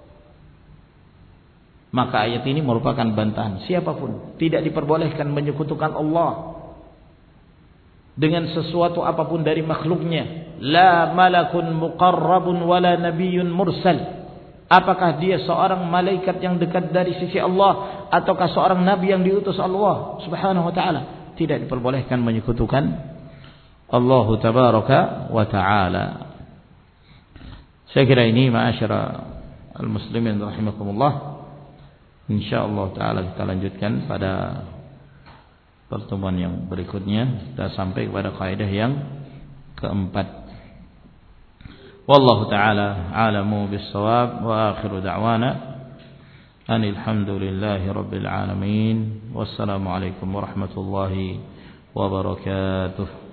Speaker 1: Maka ayat ini merupakan bantahan. Siapapun tidak diperbolehkan menyekutukan Allah dengan sesuatu apapun dari makhluknya. La malakun muqarrabun wala nabiyyun mursal. Apakah dia seorang malaikat yang dekat dari sisi Allah ataukah seorang nabi yang diutus Allah Subhanahu wa taala? Tidak diperbolehkan menyekutukan Allah tabaraka wa taala. Saya kira ini ma'asyara al-muslimin rahimakumullah. Insyaallah taala kita lanjutkan pada pertemuan yang berikutnya. Kita sampai kepada kaidah yang keempat. Wallahu taala a'lamu bis-shawab wa akhiru da'wana anil hamdulillahi rabbil alamin. Wassalamu alaikum warahmatullahi wabarakatuh.